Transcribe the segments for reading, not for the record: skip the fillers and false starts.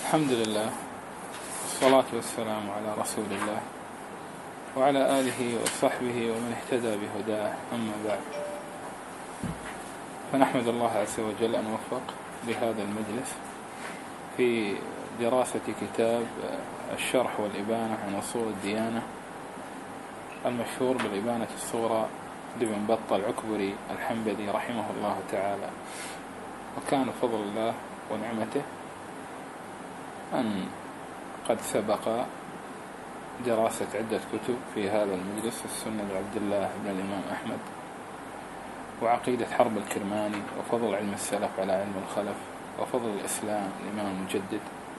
الحمد لله والصلاة والسلام على رسول الله وعلى آله وصحبه ومن اهتدى بهداه، أما بعد، فنحمد الله عز وجل أن وفق لهذا المجلس في دراسة كتاب الشرح والإبانة عن أصول الديانة المشهور بالإبانة الصغرى لابن بطة العكبري الحنبلي رحمه الله تعالى. وكان فضل الله ونعمته أن قد سبق دراسة عدة كتب في هذا المجلس: السنة لعبد الله بن الإمام أحمد، وعقيدة حرب الكرماني، وفضل علم السلف على علم الخلف، وفضل الإسلام الإمام المجدد،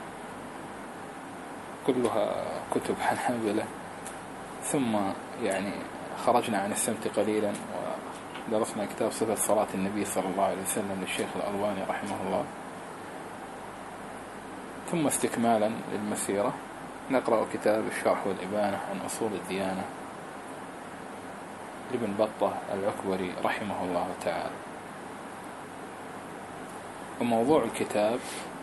كلها كتب حنابلة. ثم خرجنا عن السمت قليلا ودرسنا كتاب صفة صلاة النبي صلى الله عليه وسلم للشيخ الألباني رحمه الله. ثم استكمالا للمسيرة نقرأ كتاب الشرح والإبانة عن أصول الديانة لابن بطة العكبري رحمه الله تعالى. وموضوع الكتاب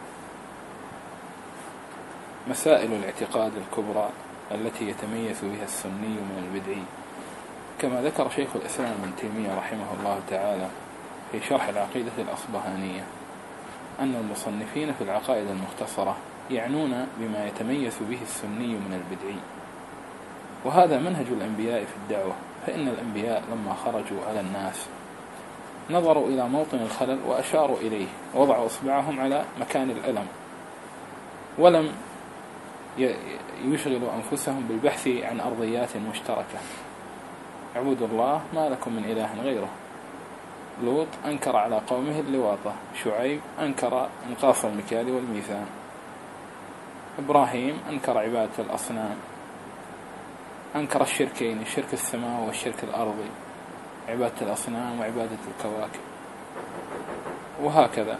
مسائل الاعتقاد الكبرى التي يتميز بها السني من البدعي، كما ذكر شيخ الإسلام ابن تيمية رحمه الله تعالى في شرح العقيدة الأصبهانية أن المصنفين في العقائد المختصرة يعنون بما يتميز به السني من البدعي، وهذا منهج الأنبياء في الدعوة. فإن الأنبياء لما خرجوا على الناس نظروا إلى موطن الخلل وأشاروا إليه، ووضعوا إصبعهم على مكان الألم، ولم يشغلوا أنفسهم بالبحث عن أرضيات مشتركة. اعبدوا الله ما لكم من إله غيره. لوط أنكر على قومه اللواطة، شعيب أنكر انقاص المكيال والميزان، إبراهيم أنكر عبادة الأصنام، أنكر الشركين: الشرك السماوي والشرك الأرضي، عبادة الأصنام وعبادة الكواكب، وهكذا.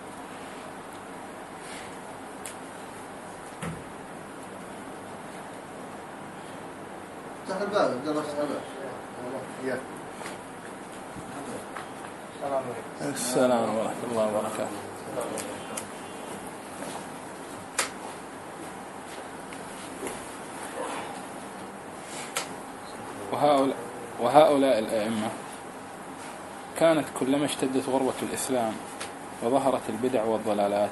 السلام ورحمة الله وبركاته. وهؤلاء الأئمة كانت كلما اشتدت غربة الإسلام وظهرت البدع والضلالات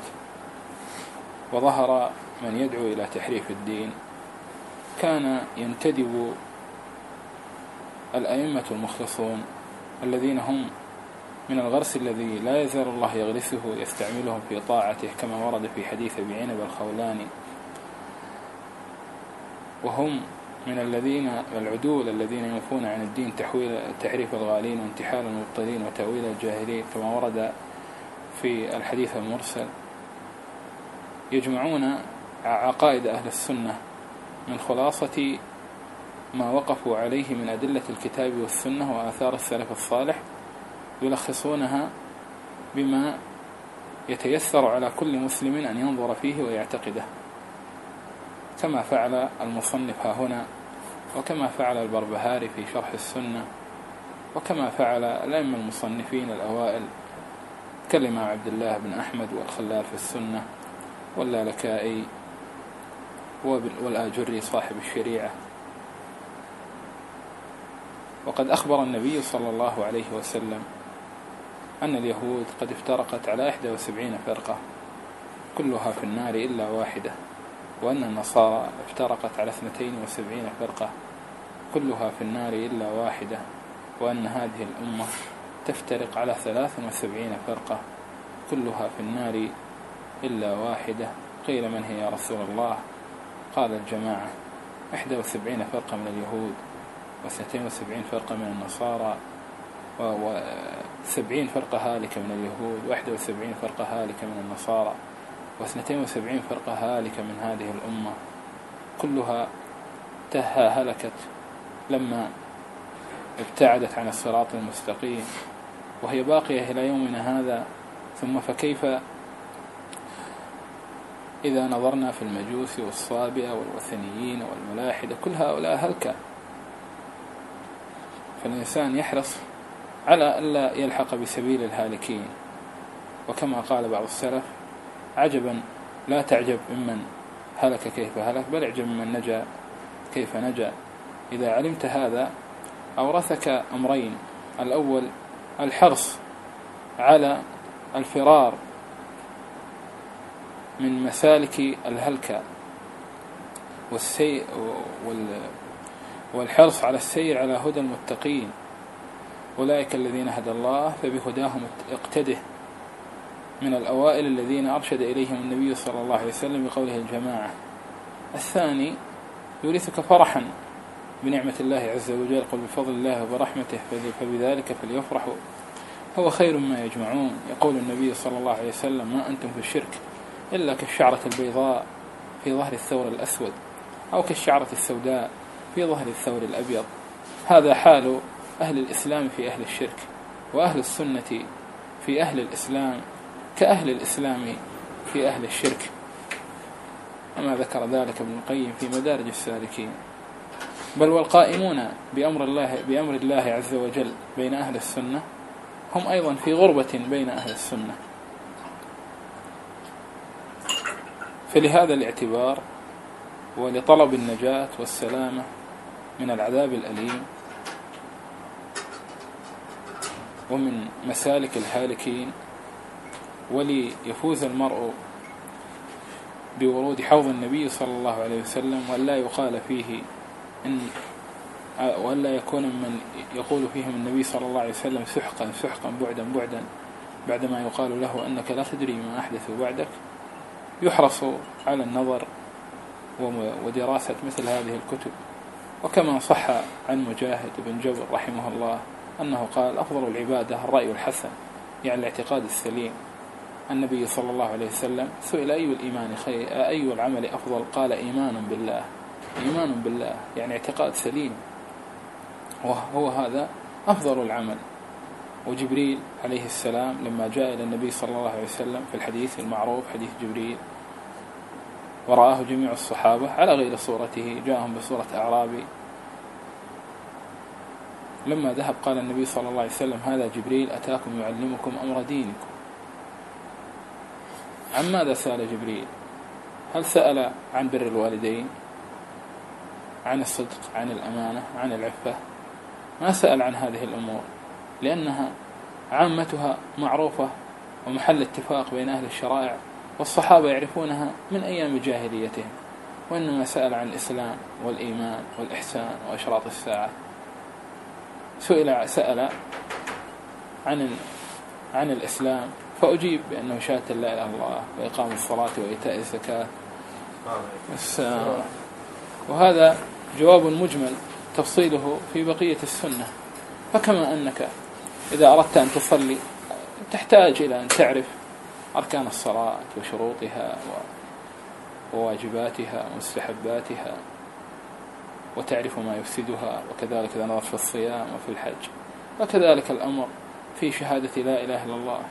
وظهر من يدعو إلى تحريف الدين، كان ينتدب الأئمة المخلصون الذين هم من الغرس الذي لا يزال الله يغرسه يستعملهم في طاعته، كما ورد في حديث أبي عنب الخولاني، وهم من العدول الذين ينفون عن الدين تحريف الغالين وانتحال المبطلين وتأويل الجاهلين، كما ورد في الحديث المرسل. يجمعون عقائد أهل السنة من خلاصة ما وقفوا عليه من أدلة الكتاب والسنة وآثار السلف الصالح، يلخصونها بما يتيسر على كل مسلم أن ينظر فيه ويعتقده، كما فعل المصنف ها هنا، وكما فعل البربهاري في شرح السنة، وكما فعل الأئمة المصنفين الأوائل كالإمام عبد الله بن أحمد والخلال في السنة، واللالكائي، والآجري صاحب الشريعة. وقد أخبر النبي صلى الله عليه وسلم أن اليهود قد افترقت على 71 فرقة كلها في النار إلا واحدة، وأن النصارى افترقت على 72 فرقة كلها في النار إلا واحدة، وأن هذه الأمة تفترق على 73 فرقة كلها في النار إلا واحدة. قيل: من هي يا رسول الله؟ قال: الجماعة، 71 فرقة من اليهود، و72 فرقة من النصارى، و70 فرقة هالكة من اليهود، و71 فرقة هالكة من النصارى، و72 فرقة هالكة من هذه الأمة، كلها هلكت لما ابتعدت عن الصراط المستقيم، وهي باقية إلى يومنا هذا. ثم فكيف إذا نظرنا في المجوس والصابئة والوثنيين والملاحدة؟ كل هؤلاء هلكة. فالإنسان يحرص على ألا يلحق بسبيل الهالكين. وكما قال بعض السلف: عجبا لا تعجب ممن هلك كيف هلك، بل اعجب ممن نجا كيف نجا. إذا علمت هذا أورثك أمرين: الأول الحرص على الفرار من مسالك الهلكة والحرص على السير على هدى المتقين، أولئك الذين هدى الله فبهداهم اقتده، من الأوائل الذين أرشد إليهم النبي صلى الله عليه وسلم بقوله الجماعة. الثاني يورثك فرحا بنعمة الله عز وجل، قل بفضل الله وبرحمته فبذلك فليفرحوا هو خير ما يجمعون. يقول النبي صلى الله عليه وسلم: ما أنتم في الشرك إلا كالشعرة البيضاء في ظهر الثور الأسود، أو كالشعرة السوداء في ظهر الثور الأبيض. هذا حال أهل الإسلام في أهل الشرك، وأهل السنة في أهل الإسلام كأهل الإسلام في أهل الشرك، أما ذكر ذلك ابن القيم في مدارج السالكين. بل والقائمون بأمر الله عز وجل بين أهل السنة هم أيضا في غربة بين أهل السنة. فلهذا الاعتبار ولطلب النجاة والسلامة من العذاب الأليم ومن مسالك الهالكين، وليفوز المرء بورود حوض النبي صلى الله عليه وسلم، ولا يقال فيه ولا يكون من يقول فيهم النبي صلى الله عليه وسلم سحقا سحقا بعدا بعدا، بعدما يقال له أنك لا تدري ما أحدث بعدك. يحرص على النظر ودراسة مثل هذه الكتب. وكما صح عن مجاهد بن جبر رحمه الله أنه قال: أفضل العبادة الرأي الحسن، يعني الاعتقاد السليم. النبي صلى الله عليه وسلم سئل: أي الإيمان خير، أي العمل أفضل؟ قال: إيمان بالله. إيمان بالله يعني اعتقاد سليم، وهو هذا أفضل العمل. وجبريل عليه السلام لما جاء إلى النبي صلى الله عليه وسلم في الحديث المعروف حديث جبريل، ورآه جميع الصحابة على غير صورته، جاءهم بصورة أعرابي. لما ذهب قال النبي صلى الله عليه وسلم: هذا جبريل أتاكم يعلمكم أمر دينكم. عن ماذا سأل جبريل؟ هل سأل عن بر الوالدين، عن الصدق، عن الأمانة، عن العفة؟ ما سأل عن هذه الأمور، لأنها عامتها معروفة ومحل اتفاق بين أهل الشرائع، والصحابة يعرفونها من أيام جاهليتهم. وإنما سأل عن الإسلام والإيمان والإحسان وأشراط الساعة. سأل عن الإسلام فأجيب بأنه شهادة لا إله إلا الله وإقام الصلاة وإيتاء الزكاة. وهذا جواب مجمل تفصيله في بقية السنة. فكما أنك إذا أردت أن تصلي تحتاج إلى أن تعرف أركان الصلاة وشروطها وواجباتها ومستحباتها، وتعرف ما يفسدها، وكذلك إذا نظرت في الصيام وفي الحج، وكذلك الأمر في شهادة لا إله إلا الله.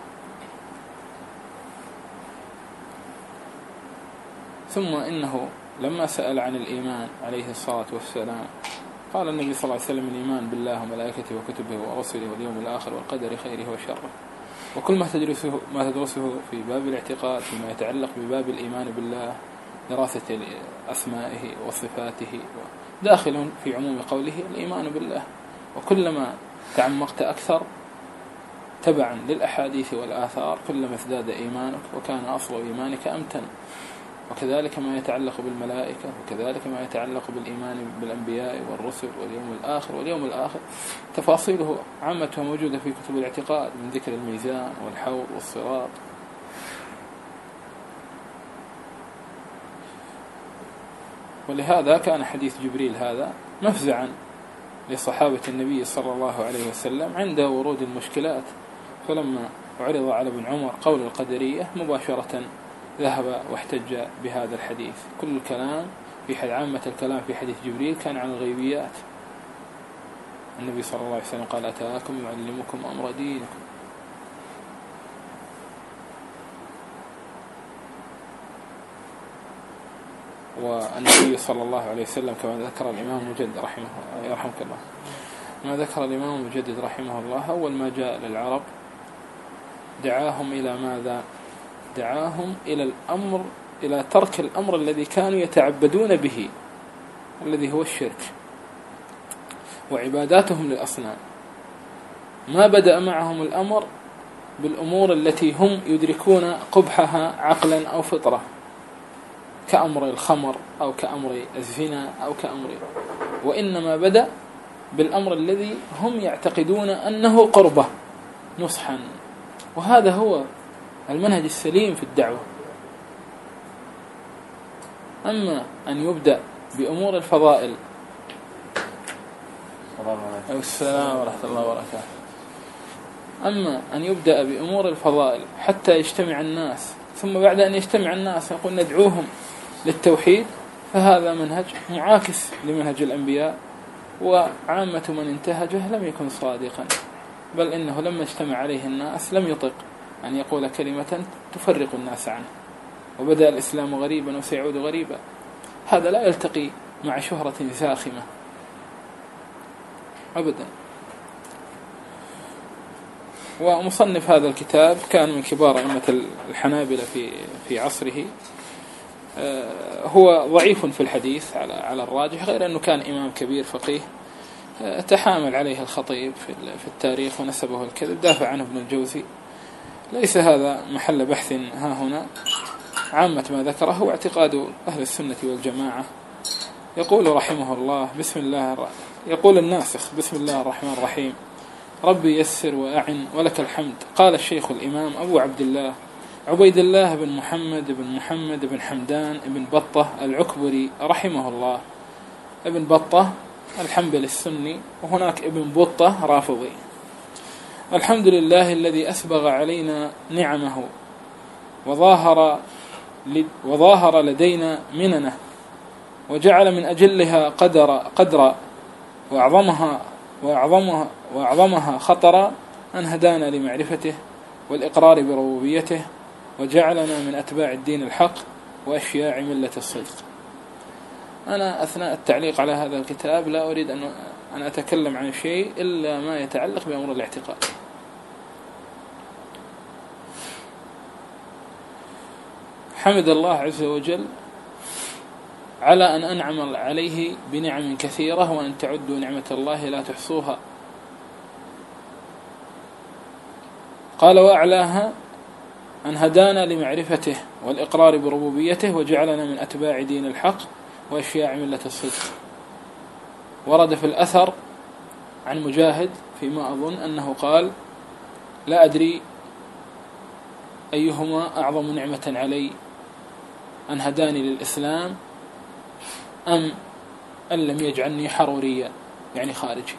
ثم إنه لما سأل عن الإيمان عليه الصلاة والسلام قال النبي صلى الله عليه وسلم: الإيمان بالله وملائكته وكتبه ورسله واليوم الآخر والقدر خيره وشره. وكل ما تدرسه في باب الاعتقاد فيما يتعلق بباب الإيمان بالله، دراسة أسمائه وصفاته، داخل في عموم قوله الإيمان بالله. وكلما تعمقت أكثر تبعا للأحاديث والآثار كلما ازداد إيمانك وكان أصل إيمانك أمتن. وكذلك ما يتعلق بالملائكة، وكذلك ما يتعلق بالإيمان بالأنبياء والرسل واليوم الآخر تفاصيله عامتها موجودة في كتب الاعتقاد، من ذكر الميزان والحوض والصراط. ولهذا كان حديث جبريل هذا مفزعا لصحابة النبي صلى الله عليه وسلم عند ورود المشكلات. فلما عرض على ابن عمر قول القدرية مباشرة ذهب واحتج بهذا الحديث. كل الكلام في عامة الكلام في حديث جبريل كان عن الغيبيات. النبي صلى الله عليه وسلم قال: أتاكم يعلمكم أمر دينكم. والنبي صلى الله عليه وسلم كما ذكر الإمام مجدد رحمه الله، ما ذكر الإمام مجدد رحمه الله، أول ما جاء للعرب دعاهم إلى ماذا؟ دعاهم إلى الأمر إلى ترك الأمر الذي كانوا يتعبدون به الذي هو الشرك وعباداتهم للأصنام. ما بدأ معهم الأمر بالأمور التي هم يدركون قبحها عقلا أو فطرة، كأمر الخمر أو كأمر الزنا أو كأمر، وإنما بدأ بالأمر الذي هم يعتقدون أنه قربة نصحا. وهذا هو المنهج السليم في الدعوة. أما أن يبدأ بأمور الفضائل. السلام ورحمة الله وبركاته. أما أن يبدأ بأمور الفضائل حتى يجتمع الناس، ثم بعد أن يجتمع الناس يقول ندعوهم للتوحيد، فهذا منهج معاكس لمنهج الأنبياء، وعامة من انتهجه لم يكن صادقا، بل إنه لما اجتمع عليه الناس لم يطق أن يقول كلمة تفرق الناس عنه، وبدأ الإسلام غريبا وسيعود غريبا. هذا لا يلتقي مع شهرة زاخمة أبدا. ومصنف هذا الكتاب كان من كبار أئمة الحنابلة في عصره. هو ضعيف في الحديث على الراجح، غير أنه كان إمام كبير فقيه تحامل عليه الخطيب في التاريخ ونسبه الكذب، دافع عنه ابن الجوزي. ليس هذا محل بحث ها هنا. عامة ما ذكره هو اعتقاد أهل السنة والجماعة. يقول رحمه الله يقول الناسخ: بسم الله الرحمن الرحيم، ربي يسر وأعن ولك الحمد. قال الشيخ الإمام أبو عبد الله عبيد الله بن محمد بن حمدان بن بطة العكبري رحمه الله. ابن بطة الحنبلي السني، وهناك ابن بطة رافضي. الحمد لله الذي أسبغ علينا نعمه وظاهر لدينا مننه، وجعل من أجلها قدر وأعظمها خطرا أن هدانا لمعرفته والإقرار بربوبيته، وجعلنا من أتباع الدين الحق وأشياع ملة الصدق. أنا أثناء التعليق على هذا الكتاب لا أريد أن أتكلم عن شيء إلا ما يتعلق بأمر الاعتقاد. حمد الله عز وجل على أن أنعم عليه بنعم كثيرة، وأن تعدوا نعمة الله لا تحصوها. قال: وأعلاها أن هدانا لمعرفته والإقرار بربوبيته، وجعلنا من أتباع دين الحق وأشياع ملة الصدق. ورد في الأثر عن مجاهد فيما أظن أنه قال: لا أدري أيهما أعظم نعمة علي، أن هداني للإسلام أم أن لم يجعلني حروريا، يعني خارجي.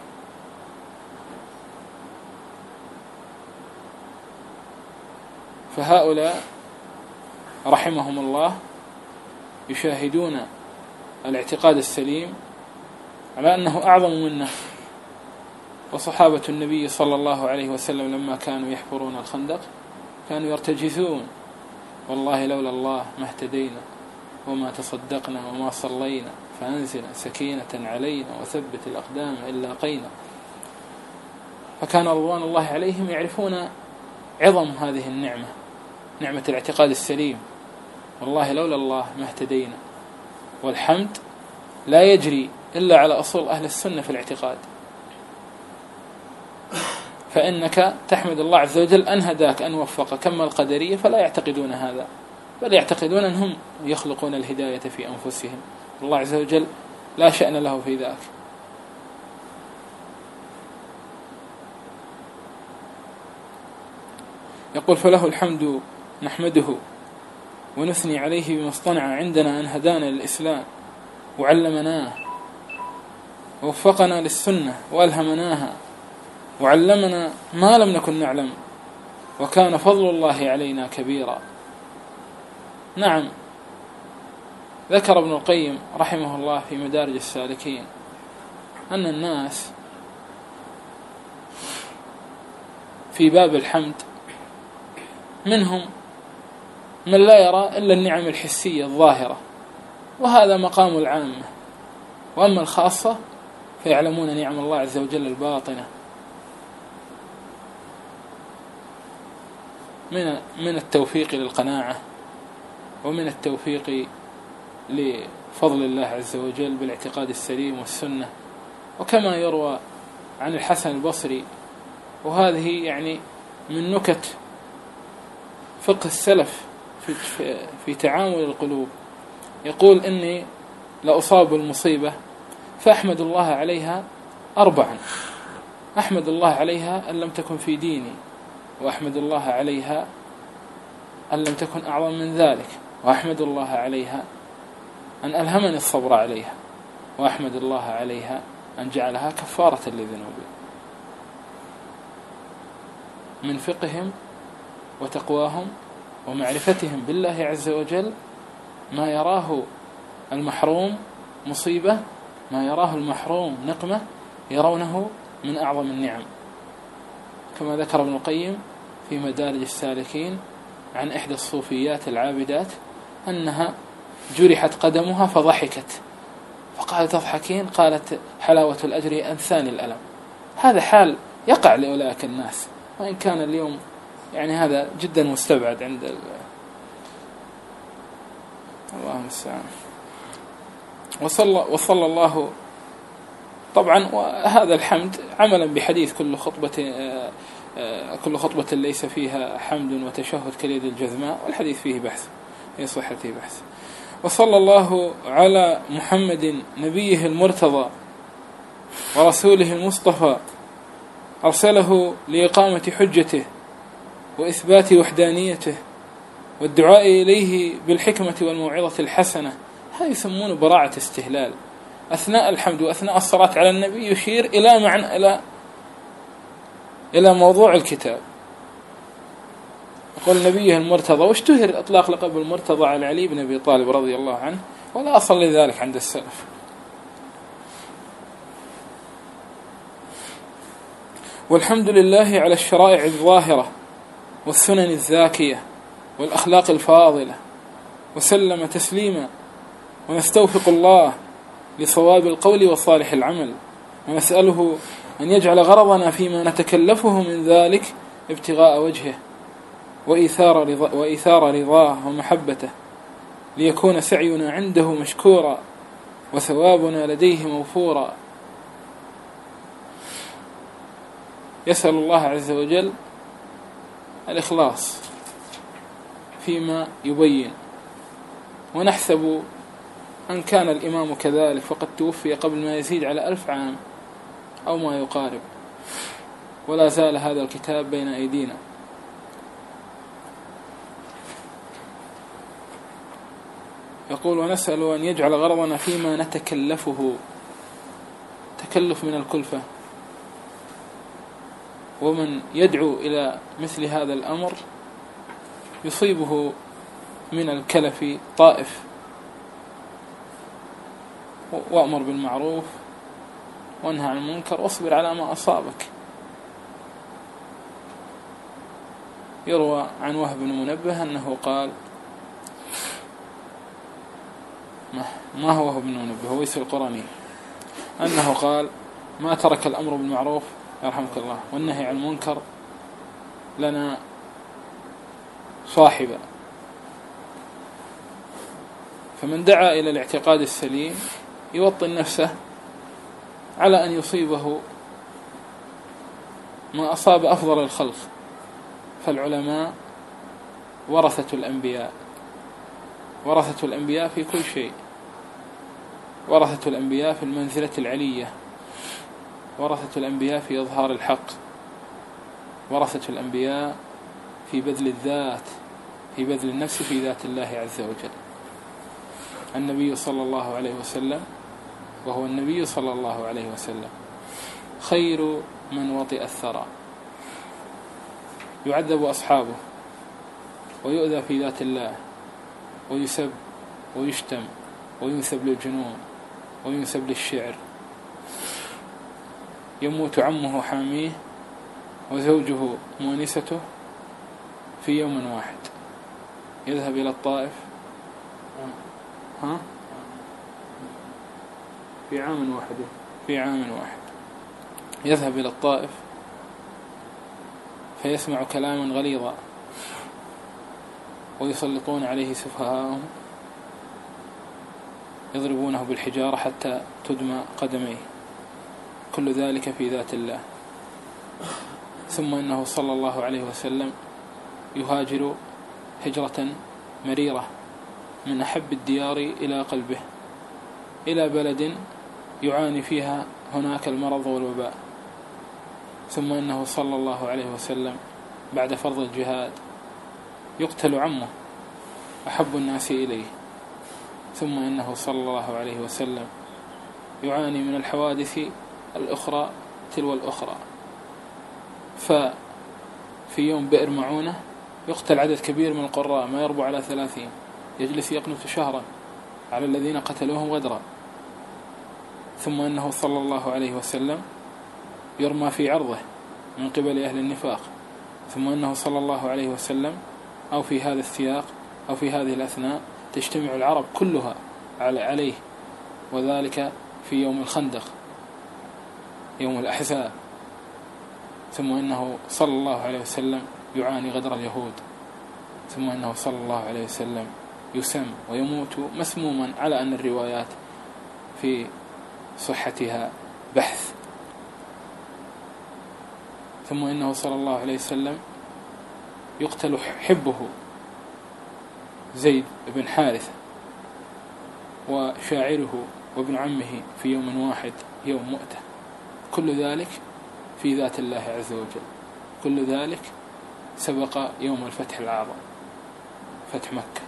فهؤلاء رحمهم الله يشاهدون الاعتقاد السليم على أنه أعظم منه. وصحابة النبي صلى الله عليه وسلم لما كانوا يحفرون الخندق كانوا يرتجزون: والله لولا الله ما اهتدينا وما تصدقنا وما صلينا، فأنزل سكينة علينا وثبت الأقدام إن لاقينا. فكان رضوان الله عليهم يعرفون عظم هذه النعمة، نعمة الاعتقاد السليم: والله لولا الله ما اهتدينا. والحمد لا يجري إلا على أصول أهل السنة في الاعتقاد، فإنك تحمد الله عز وجل أن هداك، أن وفقك. كما القدرية فلا يعتقدون هذا، بل يعتقدون أنهم يخلقون الهداية في أنفسهم، الله عز وجل لا شأن له في ذاك. يقول: فله الحمد نحمده ونثني عليه بما اصطنع عندنا، أن هدانا للإسلام وعلمناه، ووفقنا للسنة وألهمناها، وعلمنا ما لم نكن نعلم، وكان فضل الله علينا كبيرا. نعم، ذكر ابن القيم رحمه الله في مدارج السالكين أن الناس في باب الحمد منهم من لا يرى إلا النعم الحسية الظاهرة، وهذا مقام العامة. وأما الخاصة فيعلمون نعم الله عز وجل الباطنة من التوفيق للقناعة ومن التوفيق لفضل الله عز وجل بالاعتقاد السليم والسنة. وكما يروى عن الحسن البصري، وهذه يعني من نكت فقه السلف في تعامل القلوب، يقول إني لأصاب المصيبة فأحمد الله عليها أربعا: أحمد الله عليها أن لم تكن في ديني، وأحمد الله عليها أن لم تكن أعظم من ذلك، وأحمد الله عليها أن ألهمني الصبر عليها، وأحمد الله عليها أن جعلها كفارة لذنوبي. من فقههم وتقواهم ومعرفتهم بالله عز وجل ما يراه المحروم مصيبة، ما يراه المحروم نقمة، يرونه من أعظم النعم. كما ذكر ابن القيم في مدارج السالكين عن إحدى الصوفيات العابدات أنها جرحت قدمها فضحكت، فقال: تضحكين؟ قالت: حلاوة الأجر أنثاني الألم. هذا حال يقع لأولئك الناس، وإن كان اليوم يعني هذا جدا مستبعد عند الله المستعان. وصلى الله طبعا. وهذا الحمد عملا بحديث كل خطبة ليس فيها حمد وتشهد كاليد الجذماء، والحديث فيه بحث، في صحته بحث. وصلى الله على محمد نبيه المرتضى ورسوله المصطفى، أرسله لإقامة حجته وإثبات وحدانيته والدعاء إليه بالحكمة والموعظة الحسنة. هذا يسمونه براعة استهلال. أثناء الحمد وأثناء الصلاة على النبي يشير إلى معنى إلى موضوع الكتاب. يقول نبيه المرتضى، واشتهر إطلاق لقب المرتضى على علي بن أبي طالب رضي الله عنه، ولا أصل لذلك عند السلف. والحمد لله على الشرائع الظاهرة والسنن الزاكية والأخلاق الفاضلة، وسلم تسليما. ونستوفق الله لصواب القول وصالح العمل، ونسأله أن يجعل غرضنا فيما نتكلفه من ذلك ابتغاء وجهه وإيثار رضاه ومحبته، ليكون سعينا عنده مشكورا وثوابنا لديه موفورا. يسأل الله عز وجل الإخلاص فيما يبين، ونحسب أن كان الإمام كذلك، فقد توفي قبل ما يزيد على 1000 عام أو ما يقارب، ولا زال هذا الكتاب بين أيدينا. يقول: ونسأل أن يجعل غرضنا فيما نتكلفه، تكلف من الكلفة. ومن يدعو إلى مثل هذا الأمر يصيبه من الكلف طائف. وأمر بالمعروف وانهى عن المنكر واصبر على ما أصابك. يروى عن وهب بن منبه أنه قال، ما هو وهب بن منبه؟ هو يسأل القراني، أنه قال: ما ترك الأمر بالمعروف يرحمك الله والنهي عن المنكر لنا صاحبا. فمن دعا إلى الاعتقاد السليم يوطن نفسه على أن يصيبه ما أصاب أفضل الخلق. فالعلماء ورثة الأنبياء، ورثة الأنبياء في كل شيء، ورثة الأنبياء في المنزلة العلية، ورثة الأنبياء في إظهار الحق، ورثة الأنبياء في بذل الذات، في بذل النفس في ذات الله عز وجل. النبي صلى الله عليه وسلم، وهو النبي صلى الله عليه وسلم خير من وطئ الثرى، يعذب أصحابه ويؤذى في ذات الله، ويسب ويشتم وينسب للجنون وينسب للشعر. يموت عمه حاميه وزوجه مونسته في يوم واحد. يذهب إلى الطائف في عام واحد يذهب إلى الطائف فيسمع كلاما غليظا ويسلطون عليه سفهاءهم يضربونه بالحجارة حتى تدمى قدميه، كل ذلك في ذات الله. ثم إنه صلى الله عليه وسلم يهاجر هجرة مريرة من أحب الديار إلى قلبه إلى بلد يعاني فيها هناك المرض والوباء. ثم إنه صلى الله عليه وسلم بعد فرض الجهاد يقتل عمه أحب الناس إليه. ثم إنه صلى الله عليه وسلم يعاني من الحوادث الأخرى تلو الأخرى، ففي يوم بئر معونة يقتل عدد كبير من القراء ما يربو على 30، يجلس يقنط شهرا على الذين قتلوهم غدرا. ثم أنه صلى الله عليه وسلم يرمى في عرضه من قبل أهل النفاق. ثم أنه صلى الله عليه وسلم أو في هذا السياق أو في هذه الأثناء تجتمع العرب كلها عليه، وذلك في يوم الخندق يوم الأحزاب. ثم أنه صلى الله عليه وسلم يعاني غدر اليهود. ثم أنه صلى الله عليه وسلم يسم ويموت مسموما، على أن الروايات في صحتها بحث. ثم إنه صلى الله عليه وسلم يقتل حبه زيد بن حارثة وشاعره وابن عمه في يوم واحد يوم مؤتة. كل ذلك في ذات الله عز وجل، كل ذلك سبق يوم الفتح الأعظم فتح مكة،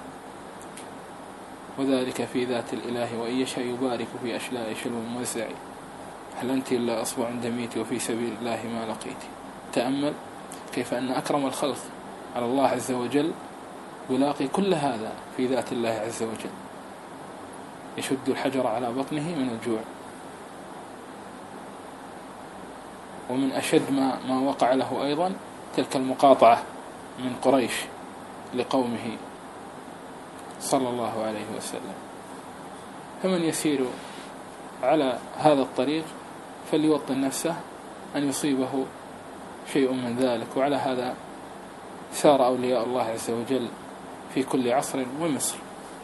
وذلك في ذات الإله. وإن يشاء يبارك في أشلاء شلو موزع، هل أنت إلا أصبع دميت وفي سبيل الله ما لقيت. تأمل كيف أن أكرم الخلق على الله عز وجل يلاقي كل هذا في ذات الله عز وجل، يشد الحجر على بطنه من الجوع. ومن أشد ما وقع له أيضا تلك المقاطعة من قريش لقومه صلى الله عليه وسلم. فمن يسير على هذا الطريق فليوطن نفسه أن يصيبه شيء من ذلك. وعلى هذا سار أولياء الله عز وجل في كل عصر ومصر،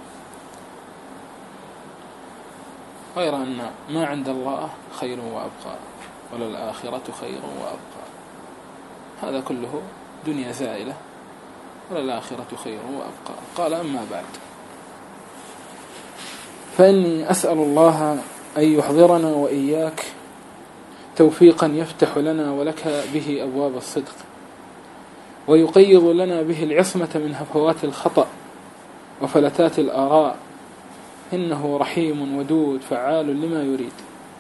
غير أن ما عند الله خير وأبقى، وللآخرة خير وأبقى. هذا كله دنيا زائلة، وللآخرة خير وأبقى. قال: أما بعد، فإني أسأل الله أن يحضرنا وإياك توفيقا يفتح لنا ولك به أبواب الصدق، ويقيض لنا به العصمة من هفوات الخطأ وفلتات الآراء، إنه رحيم ودود فعال لما يريد.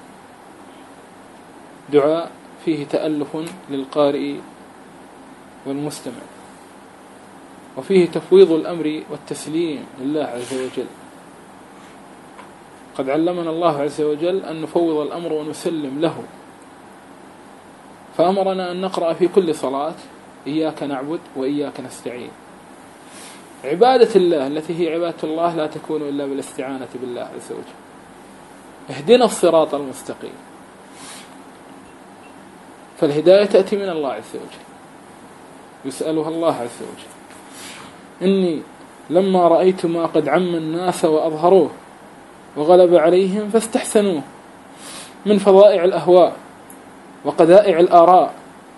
دعاء فيه تألف للقارئ والمستمع، وفيه تفويض الأمر والتسليم لله عز وجل. قد علمنا الله عز وجل أن نفوض الأمر ونسلم له، فأمرنا أن نقرأ في كل صلاة: إياك نعبد وإياك نستعين. عبادة الله التي هي عبادة الله لا تكون إلا بالاستعانة بالله عز وجل. اهدنا الصراط المستقيم، فالهداية تأتي من الله عز وجل، يسألها الله عز وجل. إني لما رأيت ما قد عم الناس وأظهروه وغلب عليهم فاستحسنوه من فضائع الأهواء وقذائع الآراء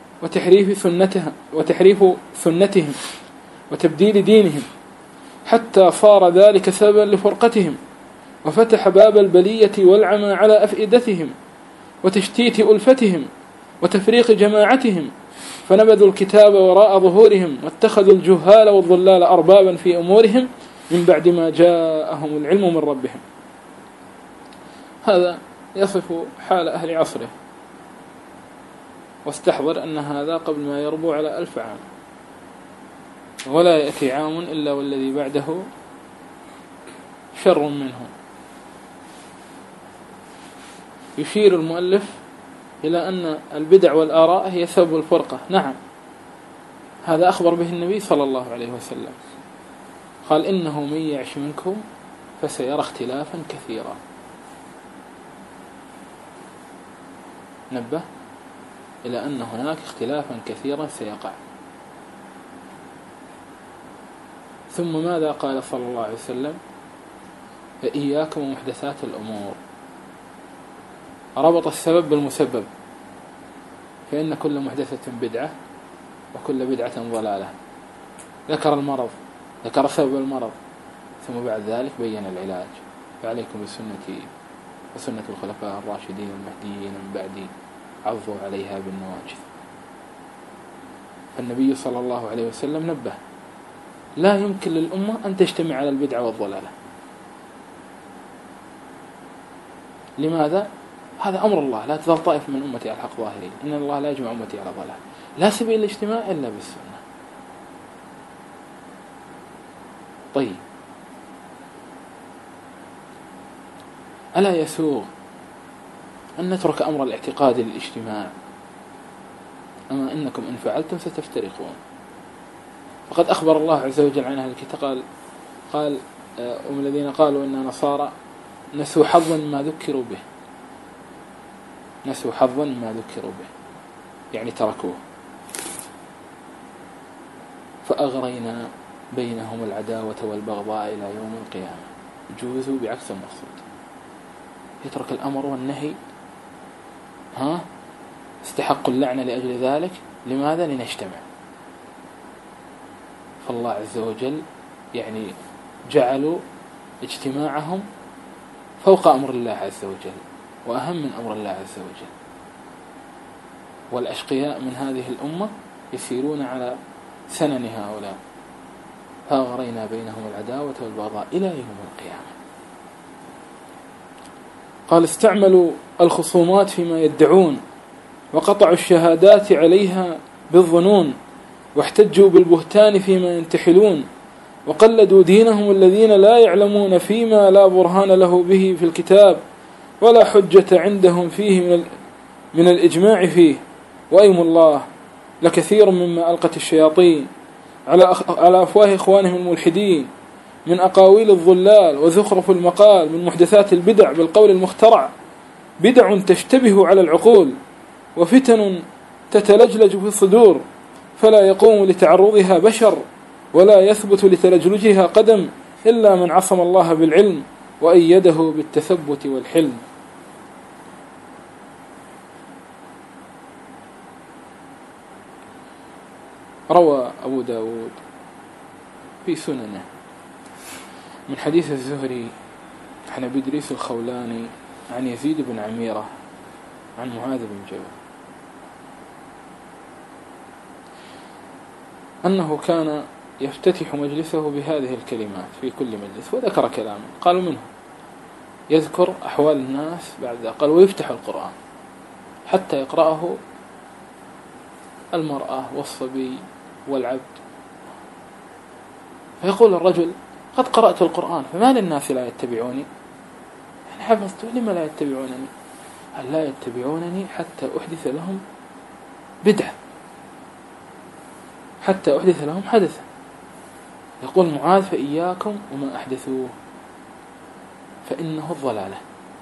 وتحريف سنتهم وتبديل دينهم، حتى صار ذلك سببا لفرقتهم، وفتح باب البلية والعمى على أفئدتهم، وتشتيت ألفتهم، وتفريق جماعتهم، فنبذوا الكتاب وراء ظهورهم، واتخذوا الجهال والضلال أربابا في أمورهم من بعد ما جاءهم العلم من ربهم. هذا يصف حال أهل عصره، واستحضر أن هذا قبل ما يربو على 1000 عام، ولا يأتي عام إلا والذي بعده شر منه. يشير المؤلف إلى أن البدع والآراء هي سبب الفرقة. نعم، هذا أخبر به النبي صلى الله عليه وسلم، قال: إنه من يعش منكم فسيرى اختلافا كثيرا. نبه إلى أن هناك اختلافا كثيرا سيقع. ثم ماذا قال صلى الله عليه وسلم؟ فإياكم ومحدثات الأمور. ربط السبب بالمسبب، فإن كل محدثة بدعة وكل بدعة ضلالة. ذكر المرض، ذكر سبب المرض، ثم بعد ذلك بين العلاج. فعليكم بسنتي وسنة الخلفاء الراشدين المهديين من بعدي، عضوا عليها بالنواجذ. فالنبي صلى الله عليه وسلم نبه: لا يمكن للأمة أن تجتمع على البدعة والضلالة. لماذا؟ هذا أمر الله، لا تزال طائف من أمتي على الحق ظاهرين، إن الله لا يجمع أمتي على ضلال. لا سبيل الاجتماع إلا بالسنة. طيب، ألا يسوغ أن نترك أمر الاعتقاد للاجتماع؟ أما إنكم إن فعلتم ستفترقون. فقد أخبر الله عز وجل عن أهل الكتاب، قال هم الذين قالوا إننا نصارى نسوا حظا ما ذكروا به، نسوا حظا ما ذكروا به، يعني تركوه. فأغرينا بينهم العداوة والبغضاء إلى يوم القيامة. جوزوا بعكس المقصود، يترك الأمر والنهي، استحقوا اللعنة لأجل ذلك. لماذا؟ لنجتمع. فالله عز وجل يعني جعلوا اجتماعهم فوق أمر الله عز وجل، وأهم من أمر الله عز وجل. والأشقياء من هذه الأمة يسيرون على سنن هؤلاء. فأغرينا بينهم العداوة والبغضاء إلى يوم القيامة. قال: استعملوا الخصومات فيما يدعون، وقطعوا الشهادات عليها بالظنون، واحتجوا بالبهتان فيما ينتحلون، وقلدوا دينهم الذين لا يعلمون فيما لا برهان له به في الكتاب ولا حجة عندهم فيه من الإجماع فيه. وأيم الله لكثير مما ألقت الشياطين على أفواه إخوانهم الملحدين من أقاويل الضلال وزخرف المقال، من محدثات البدع بالقول المخترع، بدع تشتبه على العقول، وفتن تتلجلج في الصدور، فلا يقوم لتعرضها بشر ولا يثبت لتلجلجها قدم إلا من عصم الله بالعلم وأيده بالتثبت والحلم. روى أبو داود في سننه من حديث الزهري عن أبي إدريس الخولاني عن يزيد بن عميرة عن معاذ بن جبل أنه كان يفتتح مجلسه بهذه الكلمات في كل مجلس، وذكر كلاما قالوا منه يذكر أحوال الناس بعد ذلك، قال: ويفتح القرآن حتى يقرأه المرأة والصبي والعبد، فيقول الرجل: قد قرأت القرآن فما للناس لا يتبعوني؟ يعني حفظت، لما لا يتبعونني؟ هل لا يتبعونني حتى أحدث لهم بدعة، حتى أحدث لهم حدثا. يقول معاذ: فإياكم وما أحدثوه فإنه الضلالة.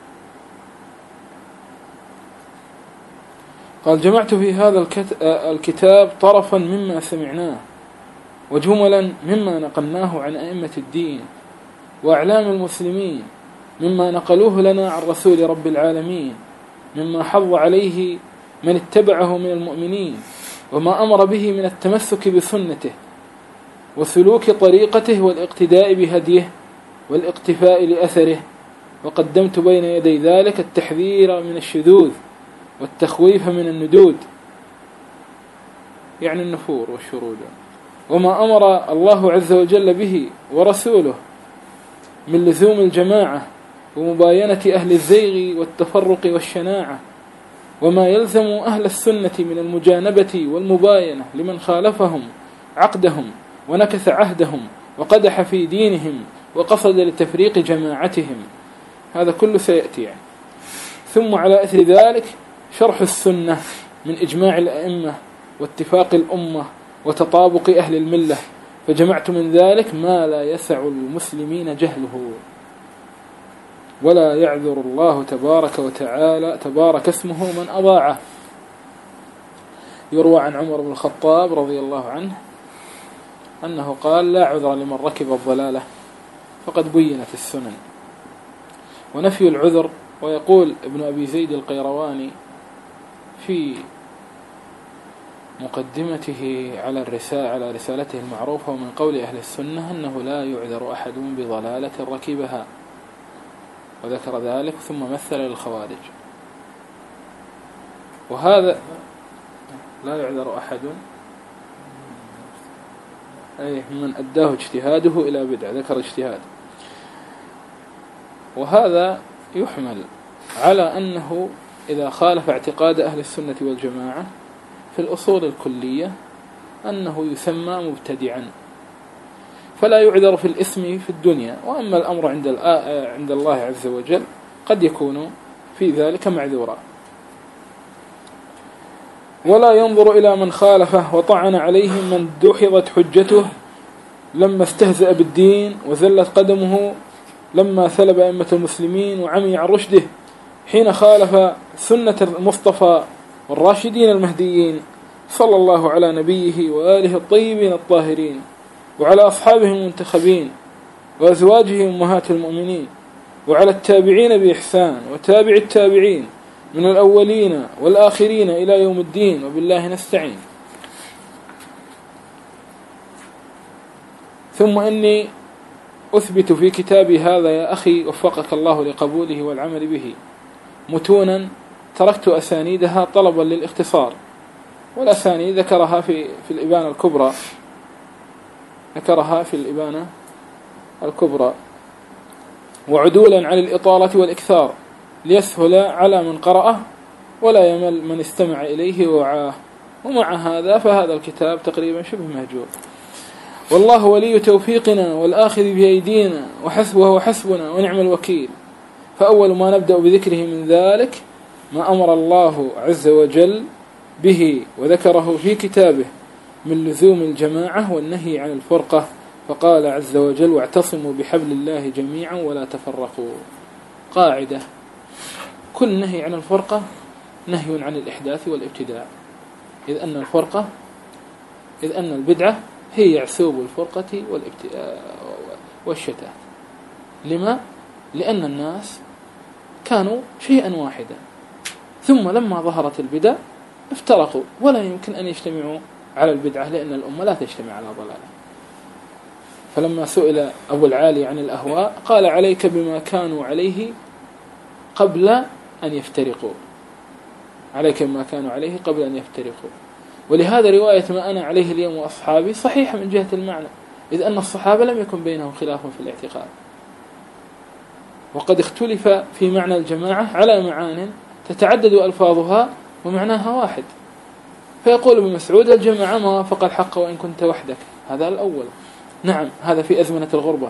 قال: جمعت في هذا الكتاب طرفا مما سمعناه وجملا مما نقلناه عن أئمة الدين وأعلام المسلمين، مما نقلوه لنا عن رسول رب العالمين، مما حض عليه من اتبعه من المؤمنين، وما أمر به من التمسك بسنته وسلوك طريقته والاقتداء بهديه والاقتفاء لأثره. وقدمت بين يدي ذلك التحذير من الشذوذ والتخويف من الندود، يعني النفور والشرود، وما أمر الله عز وجل به ورسوله من لزوم الجماعة ومباينة أهل الزيغ والتفرق والشناعة، وما يلزم أهل السنة من المجانبة والمباينة لمن خالفهم عقدهم ونكث عهدهم وقدح في دينهم وقصد لتفريق جماعتهم. هذا كله سيأتي يعني. ثم على أثر ذلك شرح السنة من إجماع الأئمة واتفاق الأمة وتطابق أهل الملة، فجمعت من ذلك ما لا يسع المسلمين جهله ولا يعذر الله تبارك وتعالى تبارك اسمه من أضاعه. يروى عن عمر بن الخطاب رضي الله عنه أنه قال لا عذر لمن ركب الضلالة فقد بينت السنن. ونفي العذر، ويقول ابن أبي زيد القيرواني في مقدمته على رسالته المعروفة ومن قول أهل السنة أنه لا يعذر أحد بضلالة ركبها، وذكر ذلك ثم مثل للخوارج. وهذا لا يعذر أحد أي من أداه اجتهاده إلى بدعة، ذكر اجتهاد. وهذا يحمل على أنه إذا خالف اعتقاد أهل السنة والجماعة في الأصول الكلية أنه يسمى مبتدعا، فلا يعذر في الإثم في الدنيا. وأما الأمر عند الله عز وجل قد يكون في ذلك معذورا. ولا ينظر إلى من خالفه وطعن عليه من دحضت حجته لما استهزأ بالدين وزلت قدمه لما ثلب أئمة المسلمين وعمي عن رشده حين خالف سنة المصطفى والراشدين المهديين صلى الله على نبيه وآله الطيبين الطاهرين وعلى أصحابه المنتخبين وأزواجه أمهات المؤمنين وعلى التابعين بإحسان وتابع التابعين من الأولين والآخرين إلى يوم الدين، وبالله نستعين. ثم إني أثبت في كتابي هذا يا أخي وفقك الله لقبوله والعمل به متونا تركت أسانيدها طلبا للاختصار، والأسانيد ذكرها في الإبانة الكبرى، وعدولا عن الإطالة والإكثار ليسهل على من قرأه ولا يمل من استمع إليه ووعاه. ومع هذا فهذا الكتاب تقريبا شبه مهجور. والله ولي توفيقنا والآخذ بأيدينا وحسبه حسبنا ونعم الوكيل. فأول ما نبدأ بذكره من ذلك ما أمر الله عز وجل به وذكره في كتابه من لزوم الجماعة والنهي عن الفرقة، فقال عز وجل واعتصموا بحبل الله جميعا ولا تفرقوا. قاعدة: كل نهي عن الفرقة نهي عن الإحداث والابتداع، إذ أن البدعة هي يعسوب الفرقة والشتات. لما؟ لأن الناس كانوا شيئا واحدا، ثم لما ظهرت البدع افترقوا، ولا يمكن أن يجتمعوا على البدعة لأن الأمة لا تجتمع على ضلالة. فلما سئل أبو العالي عن الأهواء قال عليك بما كانوا عليه قبل أن يفترقوا، ولهذا رواية ما أنا عليه اليوم وأصحابي صحيحة من جهة المعنى، إذ أن الصحابة لم يكن بينهم خلاف في الاعتقاد، وقد اختلف في معنى الجماعة على معان تتعدد ألفاظها ومعناها واحد. فيقول ابن مسعود الجماعة ما وافق الحق وإن كنت وحدك، هذا الأول. نعم، هذا في أزمنة الغربة.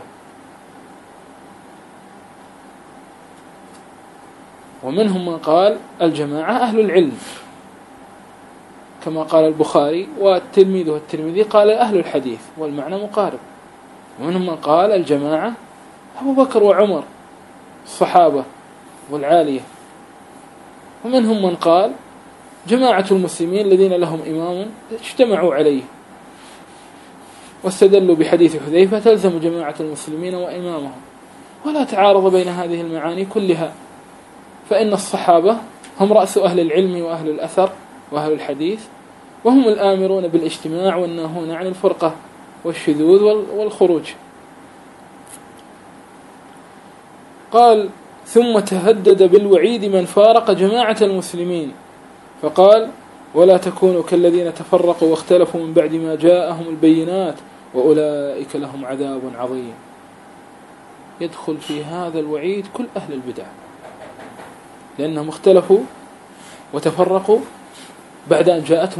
ومنهم من قال الجماعة أهل العلم كما قال البخاري، والتلميذ والترمذي قال أهل الحديث، والمعنى مقارب. ومنهم من قال الجماعة أبو بكر وعمر الصحابة والعالية. ومنهم من قال جماعة المسلمين الذين لهم إمام اجتمعوا عليه، واستدلوا بحديث حذيفة تلزم جماعة المسلمين وإمامهم. ولا تعارض بين هذه المعاني كلها، فإن الصحابة هم رأس أهل العلم وأهل الأثر وأهل الحديث، وهم الآمرون بالاجتماع والناهون عن الفرقة والشذوذ والخروج. قال ثم تهدد بالوعيد من فارق جماعة المسلمين، فقال ولا تكونوا كالذين تفرقوا واختلفوا من بعد ما جاءهم البينات وأولئك لهم عذاب عظيم. يدخل في هذا الوعيد كل أهل البدع، لأنهم اختلفوا وتفرقوا بعد أن جاءتهم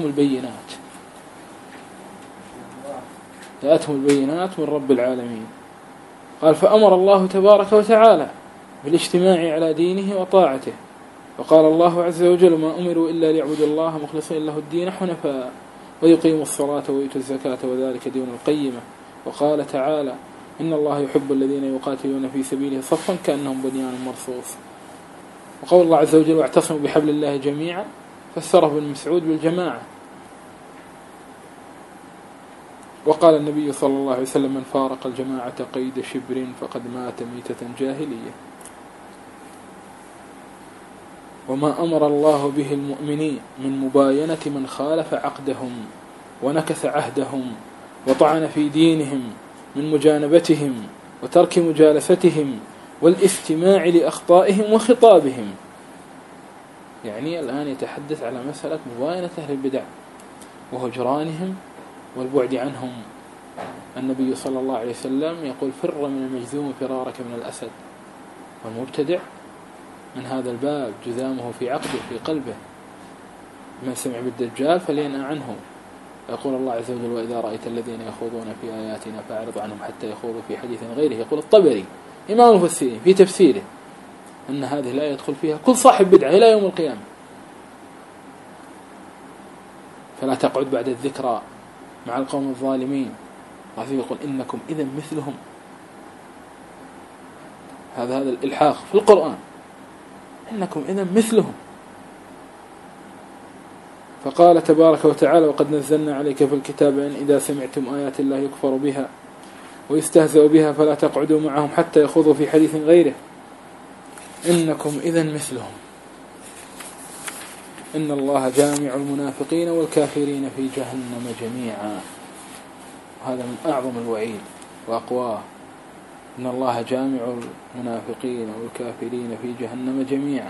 البينات من رب العالمين. قال فأمر الله تبارك وتعالى بالاجتماع على دينه وطاعته، وقال الله عز وجل ما أمروا إلا ليعبدوا الله مخلصين له الدين حنفاء ويقيموا الصلاة ويؤتوا الزكاة وذلك دين القيمة. وقال تعالى إن الله يحب الذين يقاتلون في سبيله صفا كأنهم بنيان مرصوص. وقول الله عز وجل واعتصموا بحبل الله جميعا فسره ابن مسعود بالجماعة. وقال النبي صلى الله عليه وسلم: من فارق الجماعة قيد شبر فقد مات ميتة جاهلية. وما أمر الله به المؤمنين من مباينة من خالف عقدهم ونكث عهدهم وطعن في دينهم من مجانبتهم وترك مجالستهم والاستماع لأخطائهم وخطابهم. يعني الآن يتحدث على مسألة مباينة أهل البدع وهجرانهم والبعد عنهم. النبي صلى الله عليه وسلم يقول: فر من المجذوم فرارك من الأسد. والمبتدع من هذا الباب جذامه في عقده في قلبه، من سمع بالدجال فلينأ عنه. يقول الله عز وجل: وإذا رأيت الذين يخوضون في آياتنا فأعرض عنهم حتى يخوضوا في حديث غيره. يقول الطبري إمام المفسرين في تفسيره أن هذه لا يدخل فيها كل صاحب بدعة إلى يوم القيامة. فلا تقعد بعد الذكرى مع القوم الظالمين. الله يقول: إنكم إذا مثلهم. هذا الإلحاق في القرآن، إنكم إذا مثلهم. فقال تبارك وتعالى: وقد نزلنا عليك في الكتاب أن إذا سمعتم آيات الله يكفر بها ويستهزأ بها فلا تقعدوا معهم حتى يخوضوا في حديث غيره إنكم إذا مثلهم. إن الله جامع المنافقين والكافرين في جهنم جميعا. هذا من أعظم الوعيد وأقواه. إن الله جامع المنافقين والكافرين في جهنم جميعا.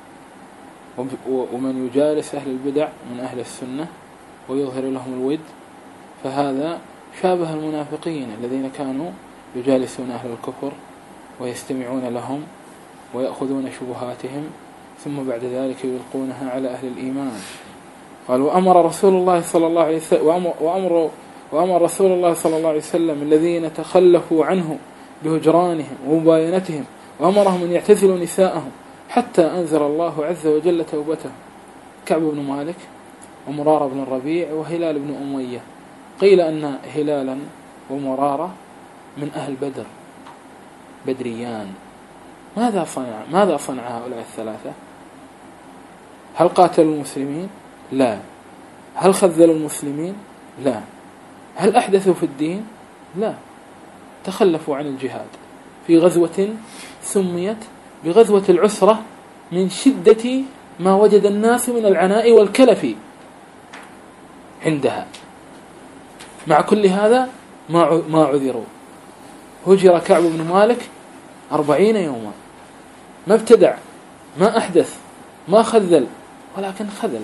ومن يجالس أهل البدع من أهل السنة ويظهر لهم الود فهذا شابه المنافقين الذين كانوا يجالسون أهل الكفر ويستمعون لهم ويأخذون شبهاتهم ثم بعد ذلك يلقونها على أهل الإيمان. قال: وأمر رسول الله صلى الله عليه وسلم وأمر رسول الله صلى الله عليه وسلم الذين تخلفوا عنه بهجرانهم ومباينتهم، وأمرهم أن يعتزلوا نساءهم حتى أنزل الله عز وجل توبته. كعب بن مالك ومرارة بن الربيع وهلال بن أمية. قيل أن هلالا ومرارة من أهل بدر، بدريان. ماذا صنع هؤلاء الثلاثة؟ هل قاتلوا المسلمين؟ لا. هل خذلوا المسلمين؟ لا. هل أحدثوا في الدين؟ لا. تخلفوا عن الجهاد في غزوة سميت بغزوة العسرة من شدة ما وجد الناس من العناء والكلف عندها. مع كل هذا ما عذروا. هجر كعب بن مالك 40 يوما، ما ابتدع، ما أحدث، ما خذل، ولكن خذل،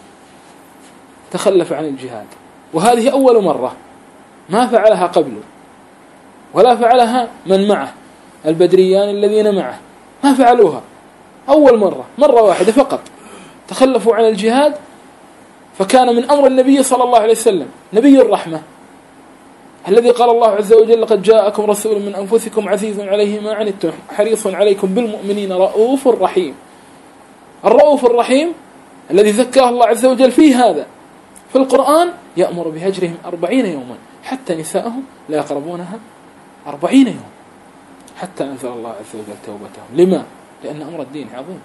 تخلف عن الجهاد. وهذه أول مرة، ما فعلها قبله ولا فعلها من معه. البدريان الذين معه ما فعلوها. أول مرة واحدة فقط تخلفوا عن الجهاد. فكان من أمر النبي صلى الله عليه وسلم نبي الرحمة الذي قال الله عز وجل: لقد جاءكم رسول من أنفسكم عزيز عليه ما عنتم حريص عليكم بالمؤمنين رؤوف رحيم. الرؤوف الرحيم الذي ذكاه الله عز وجل في هذا في القرآن يأمر بهجرهم 40 يوما، حتى نساءهم لا يقربونها 40 يوم، حتى أنزل الله عز وجل توبتهم. لما؟ لأن أمر الدين عظيم.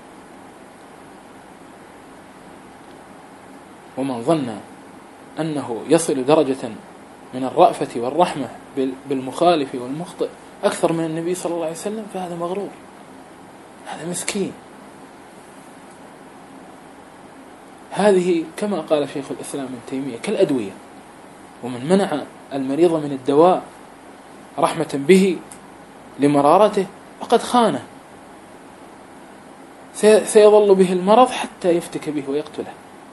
ومن ظن أنه يصل درجة من الرأفة والرحمة بالمخالف والمخطئ أكثر من النبي صلى الله عليه وسلم فهذا مغرور، هذا مسكين. هذه كما قال شيخ الإسلام ابن تيمية كالأدوية، ومن منع المريض من الدواء رحمة به لمرارته فقد خانه، سيظل به المرض حتى يفتك به ويقتله.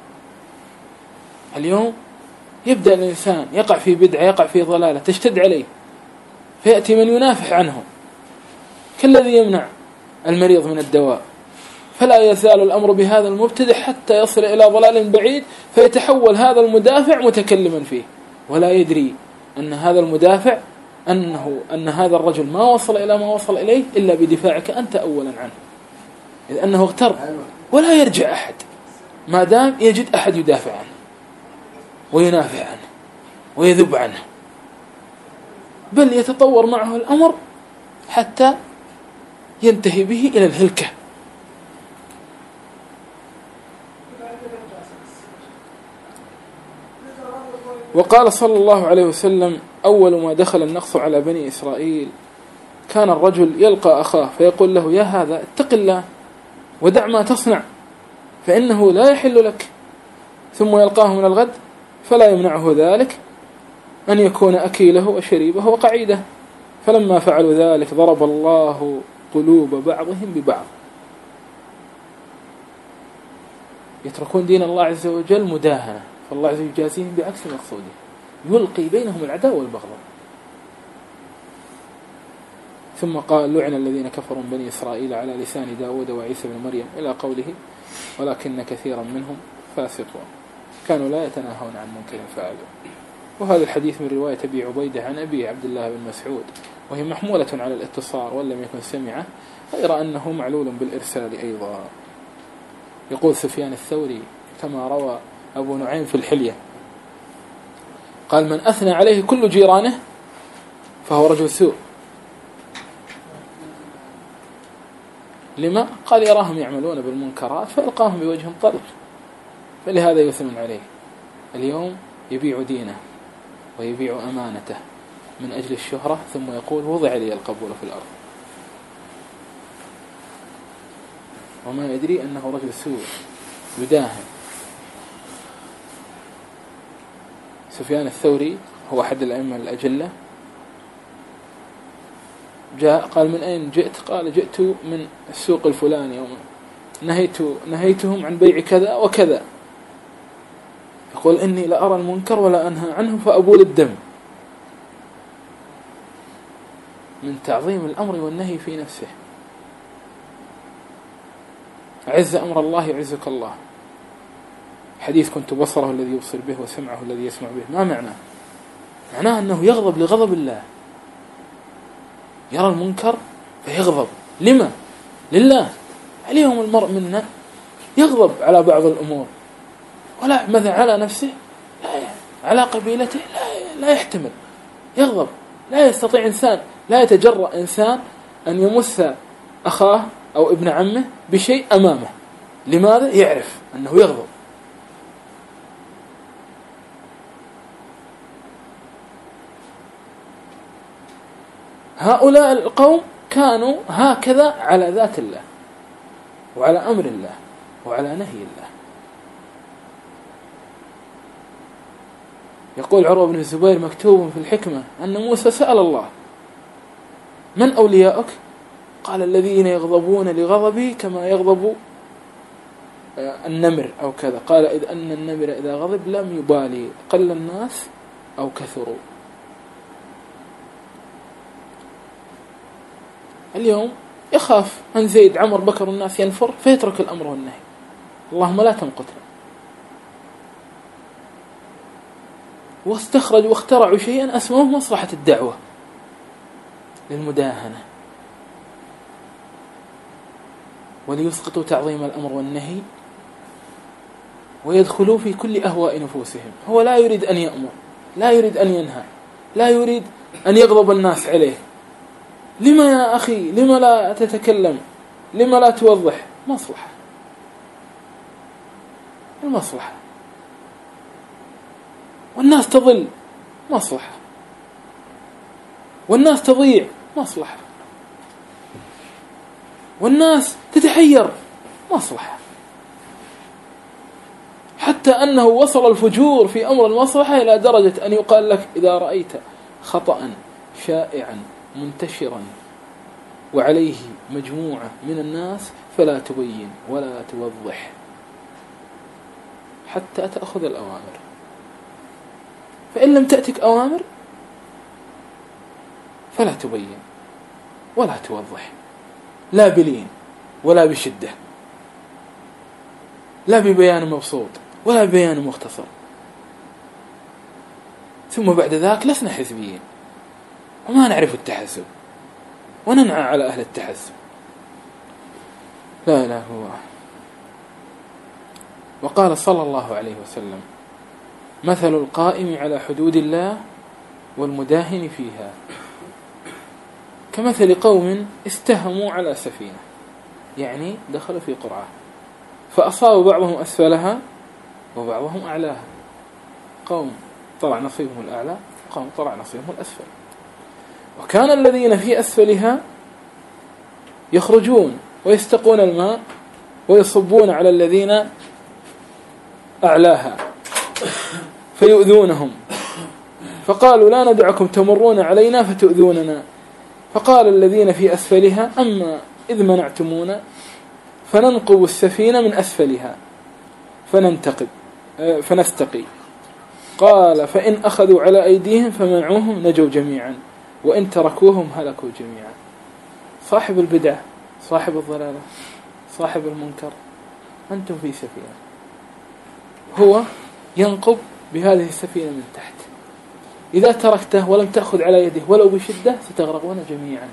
اليوم يبدأ الإنسان يقع في بدعة، يقع في ضلالة تشتد عليه، فيأتي من ينافح عنه كالذي يمنع المريض من الدواء، فلا يزال الأمر بهذا المبتدع حتى يصل إلى ضلال بعيد، فيتحول هذا المدافع متكلما فيه، ولا يدري أن هذا المدافع أن هذا الرجل ما وصل إلى ما وصل إليه إلا بدفاعك أنت أولا عنه، إذ أنه اغتر. ولا يرجع أحد ما دام يجد أحد يدافع عنه وينافع عنه ويذب عنه، بل يتطور معه الأمر حتى ينتهي به إلى الهلكة. وقال صلى الله عليه وسلم: أول ما دخل النقص على بني إسرائيل كان الرجل يلقى أخاه فيقول له: يا هذا اتق الله ودع ما تصنع فإنه لا يحل لك، ثم يلقاه من الغد فلا يمنعه ذلك أن يكون أكيله وشريبه وقعيده. فلما فعلوا ذلك ضرب الله قلوب بعضهم ببعض. يتركون دين الله عز وجل مداهنة، فالله عز وجل يجازيهم بعكس مقصوده، يلقي بينهم العداوة والبغضاء. ثم قال: لعن الذين كفروا من بني إسرائيل على لسان داود وعيسى بن مريم إلى قوله: ولكن كثيرا منهم فاسقون كانوا لا يتناهون عن منكر فعلوا. وهذا الحديث من رواية أبي عبيدة عن أبي عبد الله بن مسعود، وهي محمولة على الاتصال وإن لم يكن سمعه، غير أنه معلول بالإرسال أيضا. يقول سفيان الثوري كما روى أبو نعيم في الحلية قال: من أثنى عليه كل جيرانه فهو رجل سوء. لما؟ قال: يراهم يعملون بالمنكرات فألقاهم بوجه طلق، فلهذا يثنون عليه. اليوم يبيع دينه ويبيع أمانته من أجل الشهرة، ثم يقول: وضع لي القبول في الأرض، وما يدري أنه رجل سوء يداهن. سفيان الثوري هو أحد الأئمة الأجلة، جاء قال: من أين جئت؟ قال: جئت من السوق الفلاني، نهيتهم عن بيع كذا وكذا. يقول: إني لأرى المنكر ولا أنهى عنه فأبول الدم. من تعظيم الأمر والنهي في نفسه. عز أمر الله يعزك الله. حديث: كنت بصره الذي يبصر به وسمعه الذي يسمع به. ما معناه؟ معناه أنه يغضب لغضب الله، يرى المنكر فيغضب. لما؟ لله. اليوم المرء منا يغضب على بعض الأمور، ولا مثلا على نفسه، لا على قبيلته لا يحتمل، يغضب. لا يستطيع إنسان، لا يتجرأ إنسان أن يمس أخاه أو ابن عمه بشيء أمامه. لماذا؟ يعرف أنه يغضب. هؤلاء القوم كانوا هكذا على ذات الله وعلى أمر الله وعلى نهي الله. يقول عروة بن الزبير مكتوب في الحكمة أن موسى سأل الله: من أولياؤك؟ قال: الذين يغضبون لغضبي كما يغضب النمر أو كذا. قال: إذ أن النمر إذا غضب لم يبالي قل الناس أو كثروا. اليوم يخاف أن زيد عمر بكر الناس ينفر فيترك الأمر والنهي. اللهم لا تمقتنا. واستخرجوا واخترعوا شيئا اسمه مصلحة الدعوة للمداهنة، وليسقطوا تعظيم الأمر والنهي ويدخلوا في كل أهواء نفوسهم. هو لا يريد أن يأمر، لا يريد أن ينهى، لا يريد أن يغضب الناس عليه. لما يا أخي؟ لما لا تتكلم؟ لما لا توضح؟ مصلحة، المصلحة. والناس تضل، مصلحة. والناس تضيع، مصلحة. والناس تتحير، مصلحة. حتى أنه وصل الفجور في أمر المصلحة إلى درجة أن يقال لك: إذا رأيت خطأ شائعا منتشرا وعليه مجموعة من الناس فلا تبين ولا توضح حتى تأخذ الأوامر. فإن لم تأتك أوامر فلا تبين ولا توضح، لا بلين ولا بشدة، لا ببيان مبسوط ولا ببيان مختصر. ثم بعد ذاك لسنا حزبيين وما نعرف التحزب وننعى على أهل التحزب. لا إله إلا الله. وقال صلى الله عليه وسلم: مثل القائم على حدود الله والمداهن فيها كمثل قوم استهموا على سفينة، يعني دخلوا في قرعة فأصاب بعضهم أسفلها وبعضهم أعلاها. قوم طلع نصيبهم الأعلى قام طلع نصيبهم الأسفل. وكان الذين في أسفلها يخرجون ويستقون الماء ويصبون على الذين أعلاها فيؤذونهم، فقالوا لا ندعكم تمرون علينا فتؤذوننا. فقال الذين في أسفلها أما إذ منعتمونا فننقب السفينة من أسفلها فنستقي. قال فإن أخذوا على أيديهم فمنعوهم نجوا جميعا وإن تركوهم هلكوا جميعا. صاحب البدع، صاحب الضلالة، صاحب المنكر، أنتم في سفينة، هو ينقب بهذه السفينة من تحت، إذا تركته ولم تأخذ على يده ولو بشدة ستغرقون جميعا.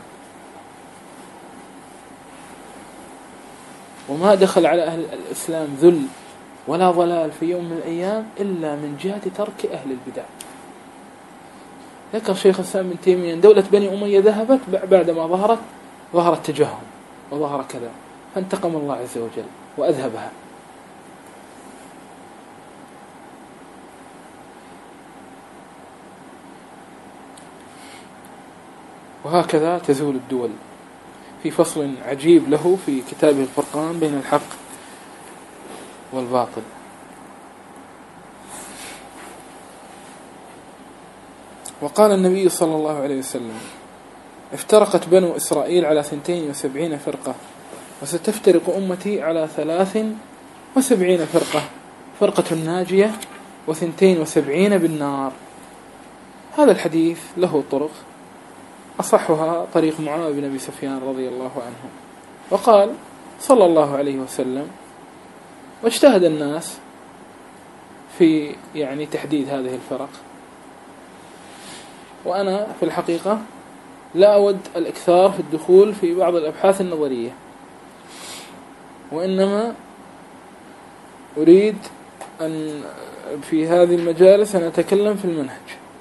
وما دخل على أهل الإسلام ذل ولا ضلال في يوم من الأيام إلا من جهة ترك أهل البدع. ذكر شيخ الإسلام ابن تيمية دولة بني أمية ذهبت بعدما ظهر التجهم وظهر كذا، فانتقم الله عز وجل وأذهبها. وهكذا تزول الدول. في فصل عجيب له في كتابه الفرقان بين الحق والباطل. وقال النبي صلى الله عليه وسلم افترقت بنو إسرائيل على 72 فرقة وستفترق أمتي على 73 فرقة، فرقة ناجية و72 بالنار. هذا الحديث له طرق، أصحها طريق معاوية بن أبي سفيان رضي الله عنه. وقال صلى الله عليه وسلم واجتهد الناس في تحديد هذه الفرق، وأنا في الحقيقة لا أود الإكثار في الدخول في بعض الأبحاث النظرية، وإنما أريد أن في هذه المجالس أن أتكلم في المنهج.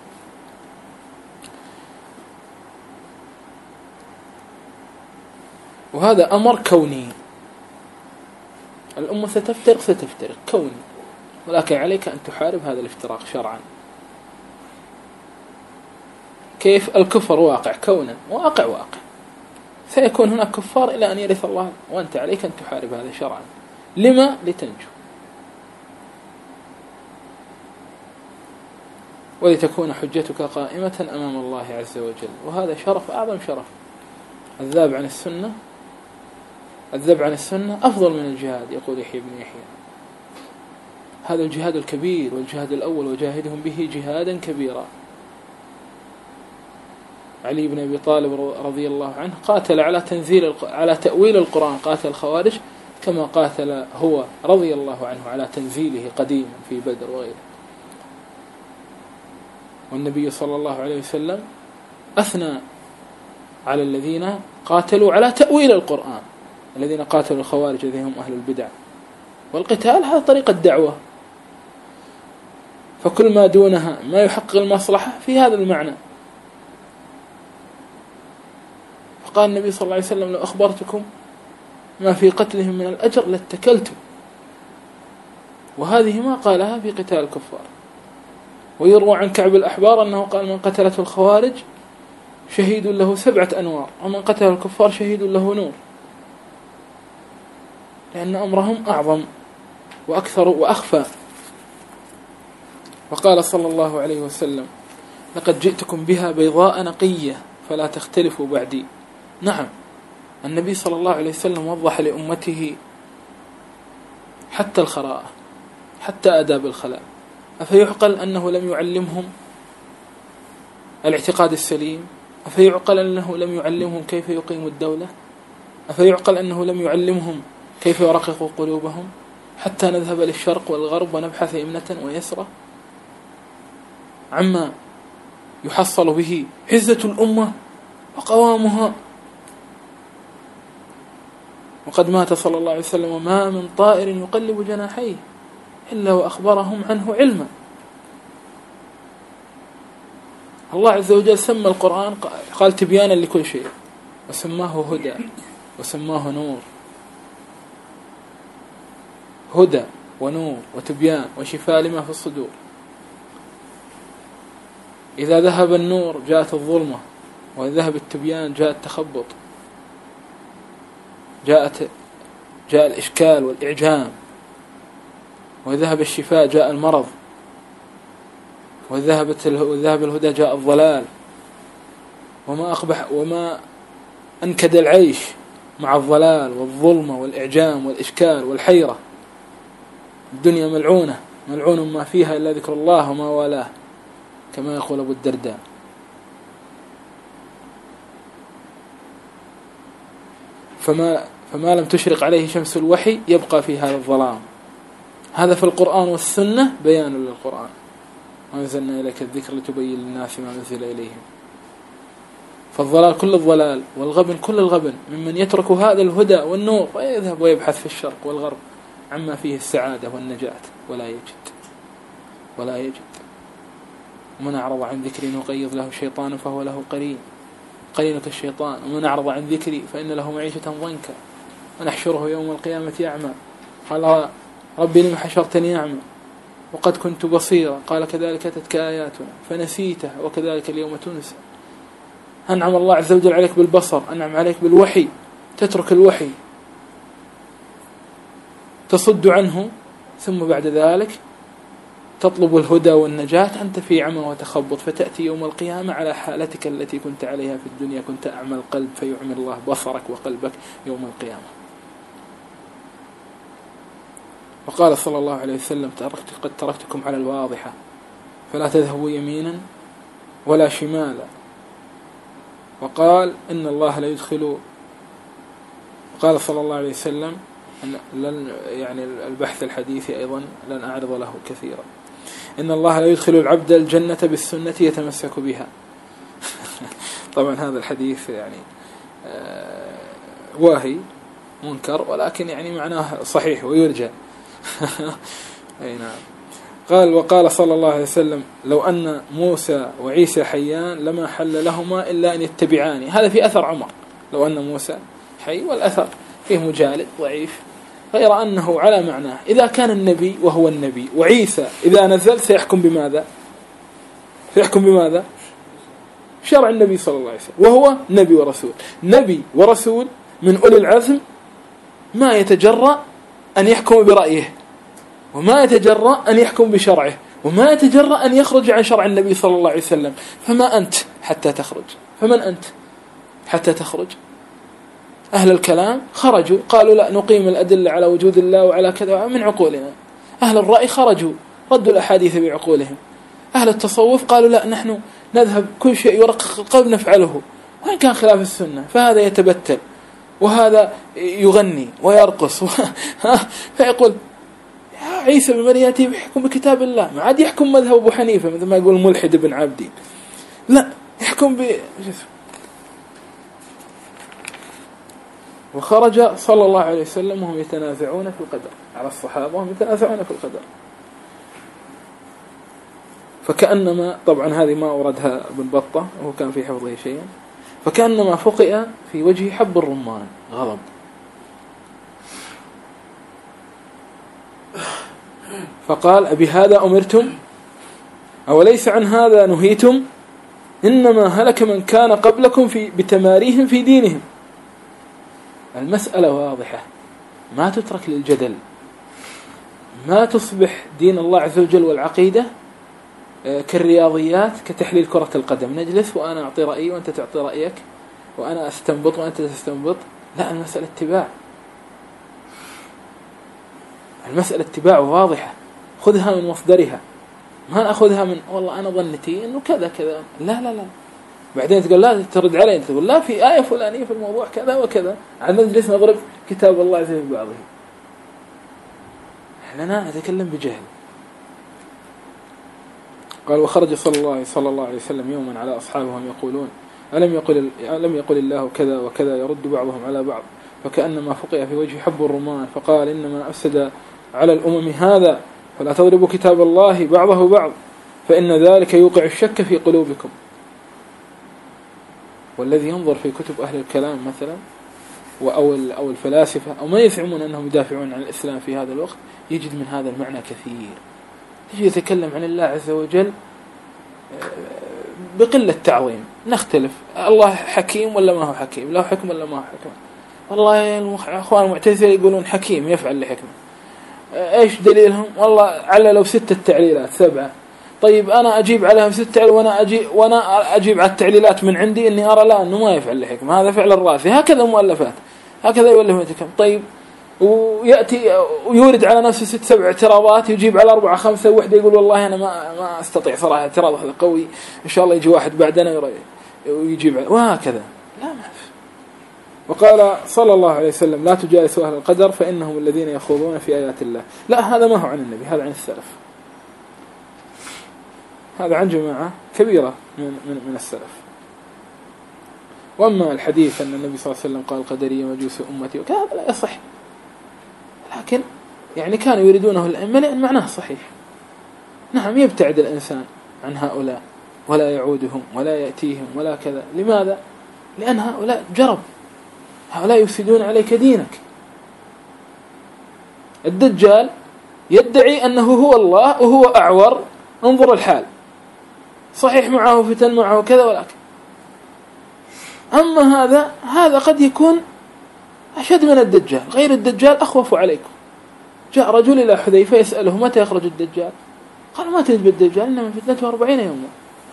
وهذا أمر كوني، الأمة ستفترق كوني، ولكن عليك أن تحارب هذا الافتراق شرعا. كيف؟ الكفر واقع كونا، واقع سيكون هناك كفار إلى أن يرث الله، وأنت عليك أن تحارب هذا شرعا. لما؟ لتنجو ولتكون حجتك قائمة أمام الله عز وجل. وهذا شرف، أعظم شرف. الذاب عن السنة أفضل من الجهاد، يقول يحيى بن يحيى. هذا الجهاد الكبير والجهاد الأول، وجاهدهم به جهادا كبيرا. علي بن أبي طالب رضي الله عنه قاتل على تأويل القرآن، قاتل الخوارج كما قاتل هو رضي الله عنه على تنزيله قديما في بدر وغيره. والنبي صلى الله عليه وسلم أثنى على الذين قاتلوا على تأويل القرآن، الذين قاتلوا الخوارج الذين هم أهل البدع. والقتال هذا طريقة الدعوة، فكل ما دونها ما يحقق المصلحة في هذا المعنى. فقال النبي صلى الله عليه وسلم لو أخبرتكم ما في قتلهم من الأجر لاتكلتم. وهذه ما قالها في قتال الكفار. ويروى عن كعب الأحبار أنه قال من قتلته الخوارج شهيد له 7 أنوار، ومن قتل الكفار شهيد له نور، لأن أمرهم أعظم وأكثر وأخفى. وقال صلى الله عليه وسلم لقد جئتكم بها بيضاء نقية فلا تختلفوا بعدي. نعم، النبي صلى الله عليه وسلم وضح لأمته حتى الخراءة، حتى آداب الخلاء. أفيعقل أنه لم يعلمهم الاعتقاد السليم؟ أفيعقل أنه لم يعلمهم كيف يقيموا الدولة؟ أفيعقل أنه لم يعلمهم كيف يرققوا قلوبهم حتى نذهب للشرق والغرب ونبحث يمنة ويسرى عما يحصل به عزة الأمة وقوامها؟ وقد مات صلى الله عليه وسلم وما من طائر يقلب جناحيه إلا وأخبرهم عنه علما. الله عز وجل سمى القرآن قال تبيانا لكل شيء، وسماه هدى، وسماه نور. هدى ونور وتبيان وشفاء لما في الصدور. إذا ذهب النور جاءت الظلمة، وإذا ذهب التبيان جاء التخبط، جاء الإشكال والإعجام، وإذا ذهب الشفاء جاء المرض، وإذا ذهب الهدى جاء الضلال. وما أنكد العيش مع الضلال والظلمة والإعجام والإشكال والحيرة. الدنيا ملعونة، ملعون ما فيها إلا ذكر الله وما والاه، كما يقول أبو الدرداء. فما لم تشرق عليه شمس الوحي يبقى في هذا الظلام. هذا في القرآن والسنة بيان للقرآن. وأنزلنا إليك الذكر لتبين للناس ما نزل إليهم. فالضلال كل الضلال والغبن كل الغبن ممن يترك هذا الهدى والنور ويذهب ويبحث في الشرق والغرب عما فيه السعادة والنجاة ولا يجد. ومن أعرض عن ذكري نقيض له الشيطان فهو له قرينك الشيطان. ومن أعرض عن ذكري فإن له معيشة ضنكا ونحشره يوم القيامة أعمى. قال ربي لم حشرتني أعمى وقد كنت بصيرا. قال كذلك أتتك آياتنا فنسيتها وكذلك اليوم تنسى. أنعم الله عز وجل عليك بالبصر، أنعم عليك بالوحي، تترك الوحي تصد عنه، ثم بعد ذلك تطلب الهدى والنجاة أنت في عمى وتخبط، فتأتي يوم القيامة على حالتك التي كنت عليها في الدنيا. كنت أعمى القلب فيعمي الله بصرك وقلبك يوم القيامة. وقال صلى الله عليه وسلم قد تركتكم على الواضحة فلا تذهبوا يمينا ولا شمالا. وقال إن الله لا يدخل، قال صلى الله عليه وسلم يعني البحث الحديثي أيضا لن أعرض له كثيرا، إن الله لا يدخل العبد الجنة بالسنة يتمسك بها. طبعا هذا الحديث يعني واهي منكر، ولكن يعني معناه صحيح ويرجى. أي نعم. وقال صلى الله عليه وسلم لو أن موسى وعيسى حيان لما حل لهما إلا أن يتبعاني. هذا في أثر عمر، لو أن موسى حي، والأثر فيه مجالد ضعيف، غير أنه على معناه. إذا كان النبي وهو النبي، وعيسى إذا نزل سيحكم بماذا؟ شرع النبي صلى الله عليه وسلم، وهو نبي ورسول من أولي العزم، ما يتجرأ أن يحكم برأيه، وما يتجرأ أن يحكم بشرعه، وما يتجرأ أن يخرج عن شرع النبي صلى الله عليه وسلم. فما أنت حتى تخرج؟ فمن أنت حتى تخرج؟ أهل الكلام خرجوا قالوا لا نقيم الأدلة على وجود الله وعلى كذا من عقولنا. أهل الرأي خرجوا ردوا الأحاديث بعقولهم. أهل التصوف قالوا لا نحن نذهب كل شيء يرقق القلب نفعله، وإن كان خلاف السنة فهذا يتبتل وهذا يغني ويرقص. فيقول عيسى بن مريم يأتي يحكم بكتاب الله، ما عاد يحكم مذهب أبو حنيفة مثل ما يقول ملحد ابن عابدين، لا يحكم وخرج صلى الله عليه وسلم وهم يتنازعون في القدر، على الصحابة وهم يتنازعون في القدر. فكأنما، طبعا هذه ما أوردها ابن بطة وهو كان في حفظه شيئا، فكأنما فقئ في وجه حب الرمان غضب. فقال أبي هذا أمرتم أوليس عن هذا نهيتم؟ إنما هلك من كان قبلكم بتماريهم في دينهم. المسألة واضحة، ما تترك للجدل، ما تصبح دين الله عز وجل والعقيدة كالرياضيات، كتحليل كرة القدم، نجلس وأنا أعطي رأيي وأنت تعطي رأيك وأنا أستنبط وأنت تستنبط. لا، المسألة اتباع، المسألة اتباع واضحة، خذها من مصدرها، ما نأخذها من والله أنا ظنتي إنه كذا كذا. لا لا لا، بعدين تقول لا ترد علي، أنت تقول لا في آية فلانية في الموضوع كذا وكذا، عندنا نجلس نضرب كتاب الله عز وجل ببعضه. إحنا نتكلم بجهل. قال وخرج صلى الله عليه وسلم يوما على أصحابهم يقولون ألم يقل الله كذا وكذا، يرد بعضهم على بعض، فكأنما فقئ في وجه حب الرمان. فقال إنما أفسد على الأمم هذا، فلا تضربوا كتاب الله بعضه بعض، فإن ذلك يوقع الشك في قلوبكم. والذي ينظر في كتب أهل الكلام مثلا أو الفلاسفة أو ما يزعمون أنهم يدافعون عن الإسلام في هذا الوقت، يجد من هذا المعنى كثير. يجي يتكلم عن الله عز وجل بقلة تعظيم نختلف، الله حكيم ولا ما هو حكيم، له حكم ولا ما هو حكم. والله الأخوان المعتزلة يقولون حكيم يفعل لحكمة. إيش دليلهم؟ والله عللوا 6 تعليلات 7. طيب أنا أجيب عليهم 6 تعليلات وأنا أجيب على التعليلات من عندي إني أرى لا أنه ما يفعل لحكمة، هذا فعل الرازي. هكذا مؤلفات، هكذا يؤلف. طيب ويأتي ويورد على نفسه 6 7 اعتراضات، يجيب على 4 5 وحده يقول والله أنا ما أستطيع صراحة اعتراض هذا قوي، إن شاء الله يجي واحد بعدنا ويجيب على، وهكذا لا ما في. وقال صلى الله عليه وسلم لا تجالسوا أهل القدر فإنهم الذين يخوضون في آيات الله. لا، هذا ما هو عن النبي، هذا عن السلف، هذا عن جماعة كبيرة من السلف. وأما الحديث أن النبي صلى الله عليه وسلم قال قدرية مجوس أمتي وكذا لا يصح، لكن يعني كانوا يريدونه الأئمة لأن معناه صحيح. نعم يبتعد الإنسان عن هؤلاء ولا يعودهم ولا يأتيهم ولا كذا. لماذا؟ لأن هؤلاء جرب، هؤلاء يفسدون عليك دينك. الدجال يدعي أنه هو الله وهو أعور، انظر الحال، صحيح معه فتن معه كذا، ولكن أما هذا قد يكون أشد من الدجال. غير الدجال أخوف عليكم. جاء رجل إلى حذيفة يسأله متى يخرج الدجال؟ قال ما تجد بالدجال إنما فتنته 40 يوما.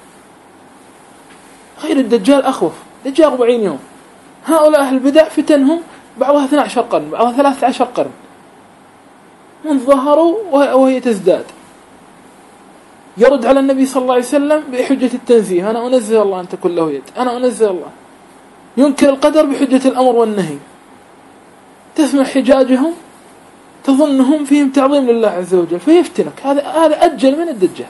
غير الدجال أخوف، دجال 40 يوم. هؤلاء أهل البدع فتنهم بعضها 12 قرن، بعضها 13 قرن، من ظهروا وهي تزداد. يرد على النبي صلى الله عليه وسلم بحجة التنزيه، أنا أنزه الله أن تكون له يد، أنا أنزه الله. ينكر القدر بحجة الأمر والنهي. تسمع حجاجهم تظنهم فيهم تعظيم لله عز وجل فيفتنك. هذا أجل من الدجال.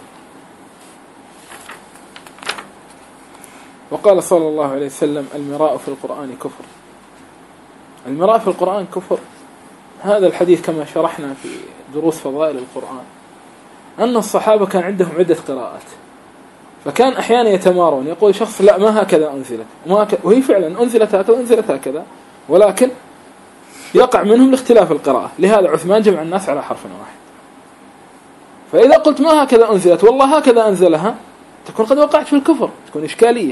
وقال صلى الله عليه وسلم المراء في القرآن كفر. المراء في القرآن كفر. هذا الحديث كما شرحنا في دروس فضائل القرآن أن الصحابة كان عندهم عدة قراءات، فكان أحيانا يتمارون، يقول شخص لا ما هكذا أنزلت وهي فعلا أنزلت هكذا أنزلت هكذا، ولكن يقع منهم لاختلاف القراءة. لهذا عثمان جمع الناس على حرف واحد. فإذا قلت ما هكذا أنزلت والله هكذا أنزلها تكون قد وقعت في الكفر، تكون إشكالية.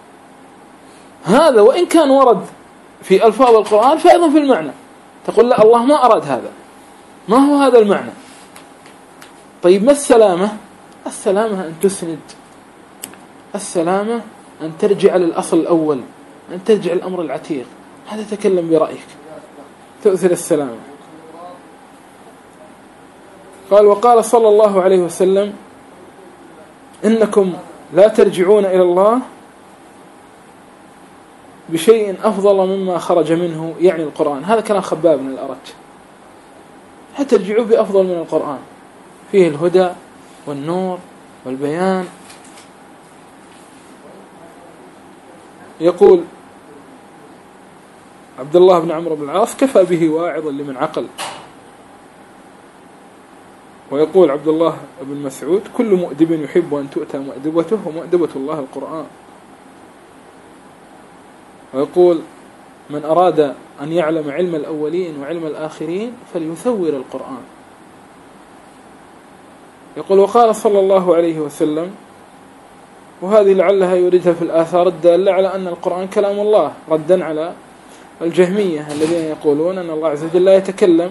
هذا وإن كان ورد في ألفاظ القرآن فأيضا في المعنى تقول لا الله ما أراد هذا، ما هو هذا المعنى. طيب ما السلامة؟ السلامة أن تسند، السلامة أن ترجع للأصل الأول، أن ترجع الأمر العتيق. هذا تكلم برأيك تؤثر السلامة. قال وقال صلى الله عليه وسلم إنكم لا ترجعون إلى الله بشيء أفضل مما خرج منه، يعني القرآن. هذا كلام خباب بن الأرت. هترجعوا بأفضل من القرآن، فيه الهدى والنور والبيان. يقول عبد الله بن عمرو بن العاص كفى به واعظا لمن عقل. ويقول عبد الله بن مسعود كل مؤدب يحب أن تؤتى مؤدبته ومؤدبة الله القرآن. ويقول من أراد أن يعلم علم الأولين وعلم الآخرين فليثور القرآن. يقول وقال صلى الله عليه وسلم، وهذه لعلها يوردها في الآثار الدالة على أن القرآن كلام الله، ردا على الجهمية الذين يقولون أن الله عز وجل لا يتكلم،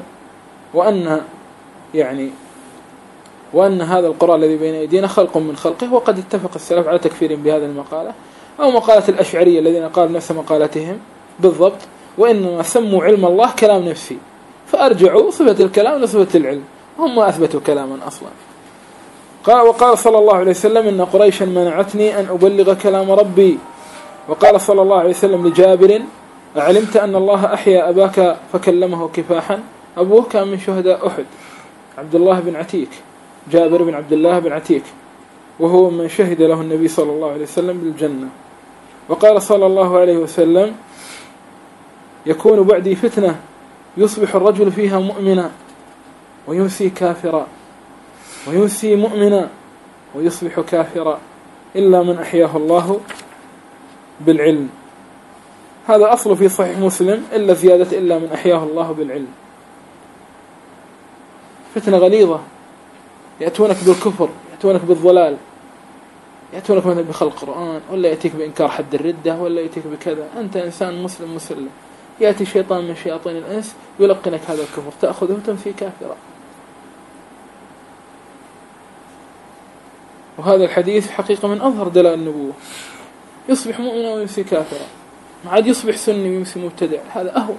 وأن هذا القرآن الذي بين أيدينا خلق من خلقه. وقد اتفق السلف على تكفير بهذا المقالة أو مقالة الأشعرية الذين قالوا نفس مقالتهم بالضبط، وإنما سموا علم الله كلام نفسي فأرجعوا صفة الكلام لصفة العلم، هم ما أثبتوا كلاما أصلا. وقال صلى الله عليه وسلم إن قريشا منعتني أن أبلغ كلام ربي. وقال صلى الله عليه وسلم لجابر أعلمت أن الله أحيا أباك فكلمه كفاحا؟ أبوه كان من شهداء أحد، عبد الله بن عتيك، جابر بن عبد الله بن عتيك، وهو من شهد له النبي صلى الله عليه وسلم بالجنة. وقال صلى الله عليه وسلم يكون بعدي فتنة يصبح الرجل فيها مؤمنا ويمسي كافرا، ويمسي مؤمنا ويصبح كافرا، إلا من أحياه الله بالعلم. هذا أصل في صحيح مسلم، إلا زيادة إلا من أحياه الله بالعلم. فتنة غليظة، يأتونك بالكفر، يأتونك بالضلال، يأتونك مثلا بخلق قرآن، ولا يأتيك بإنكار حد الردة، ولا يأتيك بكذا. أنت إنسان مسلم مسلم، يأتي شيطان من شياطين الإنس يلقنك هذا الكفر، تأخذه وتنفي كافرا. وهذا الحديث حقيقة من أظهر دلائل النبوة. يصبح مؤمنا ويمسي كافرا، ما عاد يصبح سني ويمسي مبتدع، هذا أهون.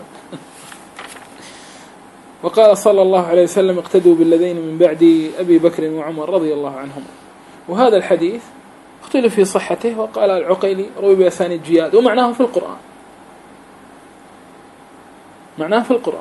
وقال صلى الله عليه وسلم: اقتدوا بالذين من بعد أبي بكر وعمر رضي الله عنهم. وهذا الحديث اختلف في صحته، وقال العقيلي: روي بأسانيد جياد، ومعناه في القرآن، معناه في القرآن.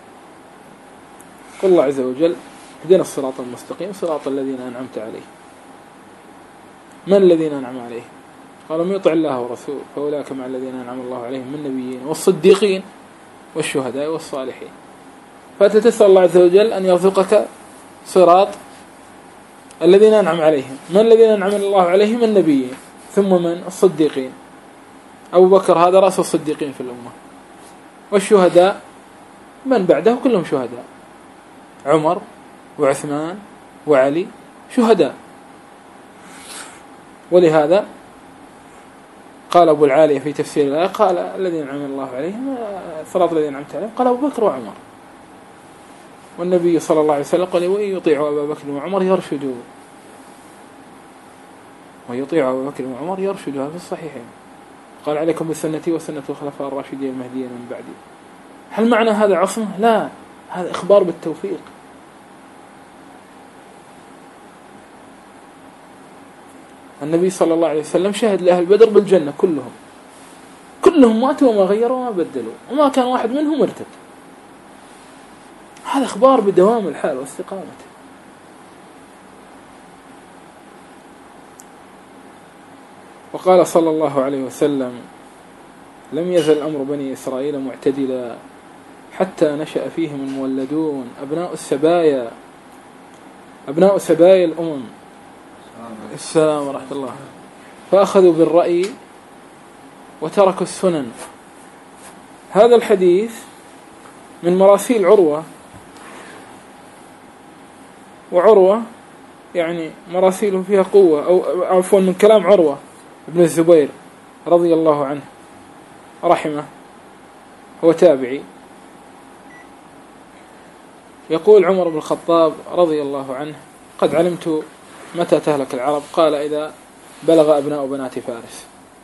قل الله عز وجل: اهدنا الصراط المستقيم صراط الذين أنعمت عليهم. من الذين أنعم عليهم؟ قالوا: من يطع الله ورسوله فأولئك مع الذين أنعم الله عليهم من النبيين والصديقين والشهداء والصالحين. فتتسأل الله عز وجل أن يرزقك صراط الذين أنعم عليهم. من الذين أنعم الله عليهم؟ النبيين، ثم من؟ الصديقين. أبو بكر هذا رأس الصديقين في الأمة. والشهداء من بعده كلهم شهداء، عمر وعثمان وعلي شهداء. ولهذا قال أبو العالية في تفسير الآية، قال: الذين أنعم الله عليهم صراط الذين أنعمت عليهم، قال أبو بكر وعمر. والنبي صلى الله عليه وسلم قال: وإن يطيعوا أبا بكر وعمر يرشدوا، ويطيعوا أبا بكر وعمر يرشدوا، في الصحيحين. قال: عليكم بسنتي وسنة الخلفاء الراشدين المهديين من بعدي. هل معنى هذا عصمة؟ لا، هذا إخبار بالتوفيق. النبي صلى الله عليه وسلم شهد لأهل بدر بالجنة كلهم ماتوا وما غيروا وما بدلوا، وما كان واحد منهم مرتد. هذا إخبار بدوام الحال واستقامته. وقال صلى الله عليه وسلم: لم يزل أمر بني إسرائيل معتدلا حتى نشأ فيهم المولدون أبناء سبايا الأمم. السلام ورحمة الله. فأخذوا بالرأي وتركوا السنن. هذا الحديث من مراسيل عروة، وعروة يعني مراسيله فيها قوة، أو عفوا من كلام عروة ابن الزبير رضي الله عنه رحمه، هو تابعي. يقول عمر بن الخطاب رضي الله عنه: قد علمت متى تهلك العرب، قال: إذا بلغ أبناء بنات فارس.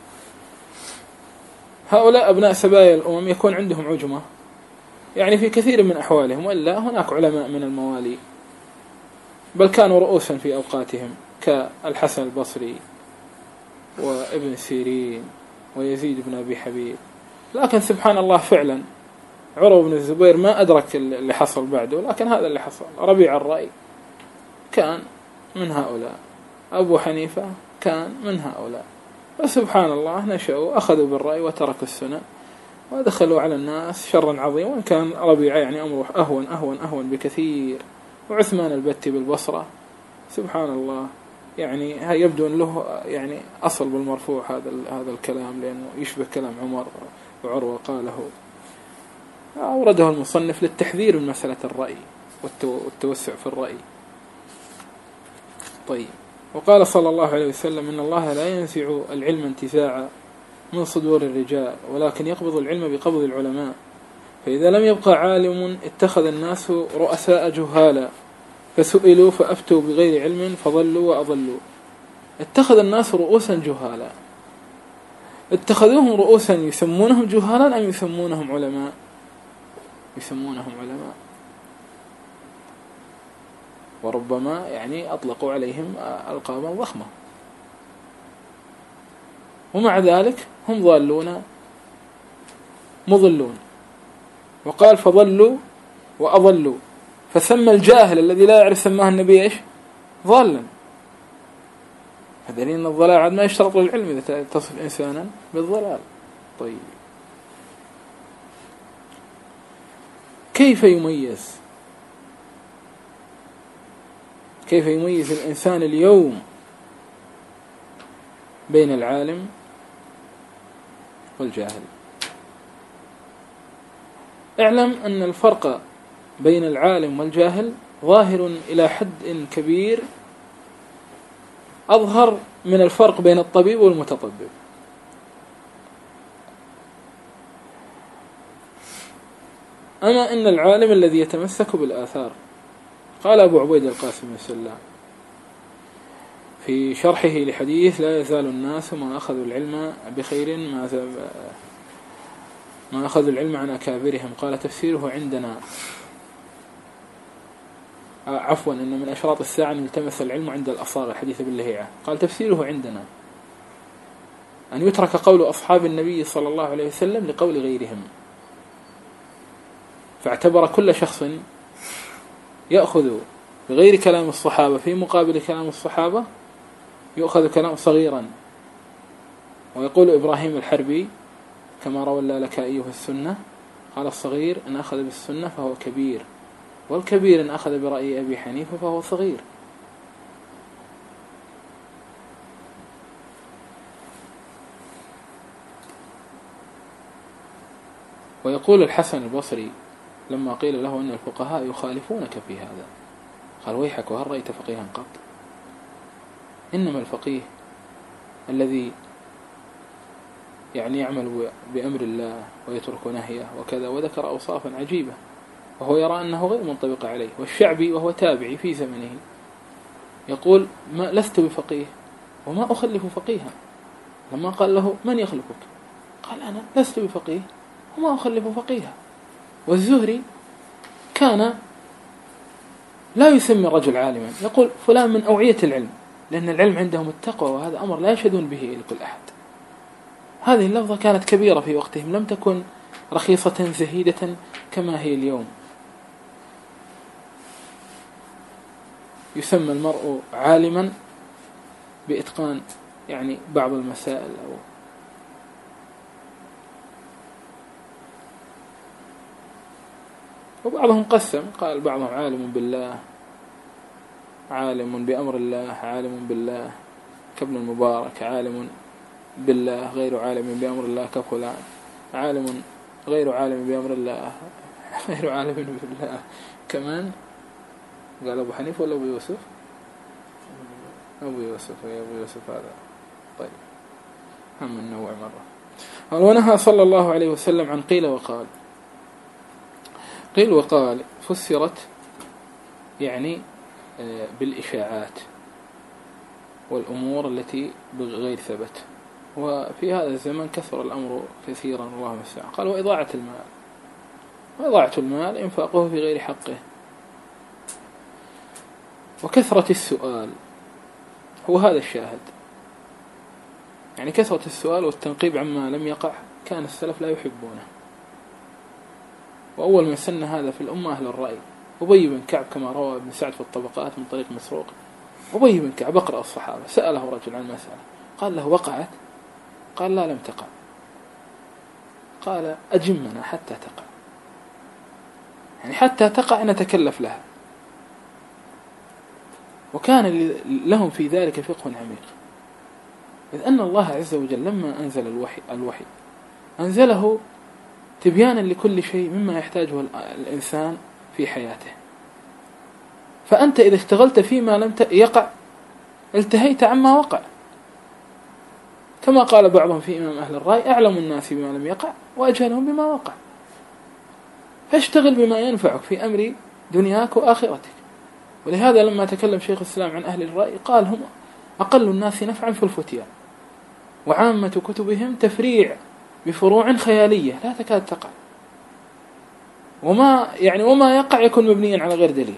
هؤلاء أبناء سبايا الأمم يكون عندهم عجمة يعني في كثير من أحوالهم، وإلا هناك علماء من الموالي بل كانوا رؤوسا في أوقاتهم، كالحسن البصري وابن سيرين ويزيد بن أبي حبيب. لكن سبحان الله فعلا عروة بن الزبير ما أدرك اللي حصل بعده، لكن هذا اللي حصل. ربيع الرأي كان من هؤلاء، أبو حنيفة كان من هؤلاء. وسبحان الله نشأوا أخذوا بالرأي وتركوا السنة، ودخلوا على الناس شرا عظيما. وإن كان ربيعة يعني أمره أهون بكثير. وعثمان البتي بالبصرة سبحان الله يعني يبدو أن له يعني أصل بالمرفوع هذا الكلام، لأنه يشبه كلام عمر وعروة قاله. أورده المصنف للتحذير من مسألة الرأي والتوسع في الرأي. طيب. وقال صلى الله عليه وسلم: إن الله لا ينزع العلم انتزاعا من صدور الرجال، ولكن يقبض العلم بقبض العلماء. فإذا لم يبقى عالم اتخذ الناس رؤساء جهالا فسئلوا فأفتوا بغير علم فضلوا وأضلوا. اتخذ الناس رؤوسا جهالا، اتخذوهم رؤوسا يسمونهم جهالا أم يسمونهم علماء؟ يسمونهم علماء، وربما يعني أطلقوا عليهم ألقابا ضخمة، ومع ذلك هم ضالون مضلون. وقال: فضلوا وأضلوا، فسمى الجاهل الذي لا يعرف سماه النبي إيش؟ ضالا. فدليل أن الضلال عاد ما يشترط للعلم إذا تصف إنسانا بالضلال. طيب، كيف يميز الإنسان اليوم بين العالم والجاهل؟ اعلم أن الفرق بين العالم والجاهل ظاهر إلى حد كبير أظهر من الفرق بين الطبيب والمتطبب. أما إن العالم الذي يتمسك بالآثار. قال أبو عبيد القاسم بن سلام في شرحه لحديث لا يزال الناس ما أخذوا العلم بخير ما أخذوا العلم عن أكابرهم. قال تفسيره عندنا عفوا إن من أشراط الساعة أن يلتمس العلم عند الأصاغر، الحديث باللهيعة. قال تفسيره عندنا أن يترك قول أصحاب النبي صلى الله عليه وسلم لقول غيرهم، فاعتبر كل شخص يأخذ بغير كلام الصحابة في مقابل كلام الصحابة يؤخذ كلام صغيرا. ويقول إبراهيم الحربي كما روى اللالكائي في السنة قال الصغير إن أخذ بالسنة فهو كبير، والكبير إن أخذ برأي أبي حنيفة فهو صغير. ويقول الحسن البصري لما قيل له أن الفقهاء يخالفونك في هذا قال ويحك وهل رأيت فقيها قط؟ إنما الفقيه الذي يعني يعمل بأمر الله ويترك نهيه وكذا، وذكر أوصافا عجيبة وهو يرى أنه غير منطبق عليه. والشعبي وهو تابعي في زمنه يقول ما لست بفقيه وما أخلف فقيها. لما قال له من يخلفك قال أنا لست بفقيه وما أخلف فقيها. والزهري كان لا يسمي الرجل عالما، يقول فلان من أوعية العلم، لأن العلم عندهم التقوى، وهذا أمر لا يشهدون به لكل أحد. هذه اللفظة كانت كبيرة في وقتهم، لم تكن رخيصة زهيدة كما هي اليوم. يسمى المرء عالما بإتقان يعني بعض المسائل وبعضهم قسم قال بعضهم عالم بالله، عالم بأمر الله، عالم بالله كابن المبارك، عالم بالله غير عالم بأمر الله كفلان، عالم غير عالم بأمر الله غير عالم بالله كمان. قال أبو حنيفة ولا أبو يوسف؟ أبو يوسف يا أبو يوسف هذا. طيب هم النوع مرة. ونهى صلى الله عليه وسلم عن قيل وقال. قيل وقال فسرت يعني بالإشاعات والأمور التي بغير ثبت، وفي هذا الزمن كثر الأمر كثيرا الله المستعان. قال وإضاعة المال، وإضاعة المال إنفاقه في غير حقه، وكثرة السؤال هو هذا الشاهد. يعني كثرة السؤال والتنقيب عما لم يقع كان السلف لا يحبونه. وأول من سن هذا في الأمة أهل الرأي. أبي بن كعب كما روى ابن سعد في الطبقات من طريق مسروق، أبي بن كعب أقرأ الصحابة سأله رجل عن مسألة قال له وقعت؟ قال لا لم تقع. قال أجمنا حتى تقع، يعني حتى تقع نتكلف لها. وكان لهم في ذلك فقه عميق، إذ أن الله عز وجل لما أنزل الوحي أنزله تبيانا لكل شيء مما يحتاجه الإنسان في حياته. فأنت إذا اشتغلت فيما لم يقع التهيت عما وقع، كما قال بعضهم في إمام أهل الرأي أعلم الناس بما لم يقع وأجهلهم بما وقع. فاشتغل بما ينفعك في أمر دنياك وآخرتك. ولهذا لما تكلم شيخ الإسلام عن أهل الرأي قال هم أقل الناس نفعا في الفتيان، وعامة كتبهم تفريع بفروع خيالية لا تكاد تقع، وما يقع يكون مبنيا على غير دليل.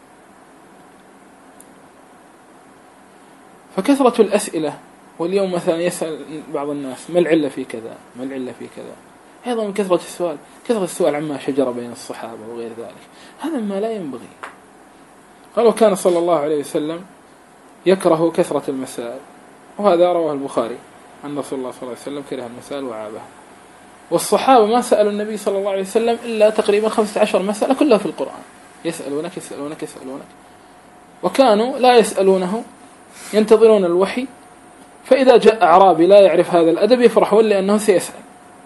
فكثرة الأسئلة، واليوم مثلا يسأل بعض الناس ما العلة في كذا، ما العلة في كذا، أيضا من كثرة السؤال، كثرة السؤال عما شجر بين الصحابة وغير ذلك، هذا ما لا ينبغي. قال وكان صلى الله عليه وسلم يكره كثرة المسائل، وهذا رواه البخاري أن رسول الله صلى الله عليه وسلم كره المسائل وعابها. والصحابة ما سألوا النبي صلى الله عليه وسلم إلا تقريبا 15 مسألة كلها في القرآن، يسألونك يسألونك يسألونك، وكانوا لا يسألونه ينتظرون الوحي، فإذا جاء أعرابي لا يعرف هذا الأدب يفرحون لأنه سيسأل.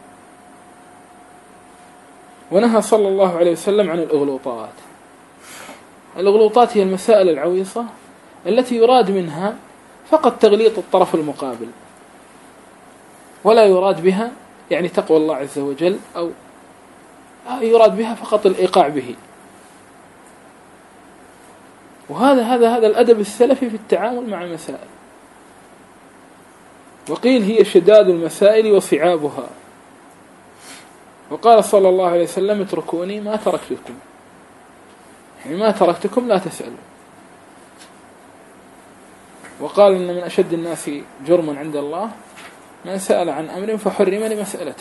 ونهى صلى الله عليه وسلم عن الأغلوطات. الأغلوطات هي المسائل العويصة التي يراد منها فقط تغليط الطرف المقابل، ولا يراد بها يعني تقوى الله عز وجل، أو يراد بها فقط الإيقاع به. وهذا الأدب السلفي في التعامل مع المسائل. وقيل هي شداد المسائل وصعابها. وقال صلى الله عليه وسلم اتركوني ما تركتكم، يعني ما تركتكم لا تسألوا. وقال إن من أشد الناس جرما عند الله من سأل عن أمر فحرم لمسألته.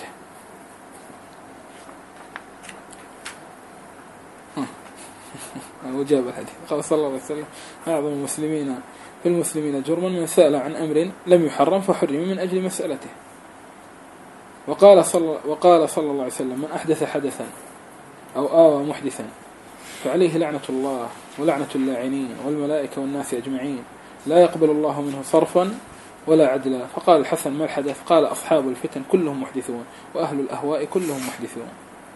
وجاب الحديث قال صلى الله عليه وسلم أعظم المسلمين في المسلمين جرما من سأل عن أمر لم يحرم فحرم من أجل مسألته. وقال صلى الله عليه وسلم من أحدث حدثا أو آوى محدثا فعليه لعنة الله ولعنة اللاعنين والملائكة والناس أجمعين لا يقبل الله منه صرفا ولا عدلا. فقال الحسن ما الحدث؟ قال أصحاب الفتن كلهم محدثون وأهل الأهواء كلهم محدثون.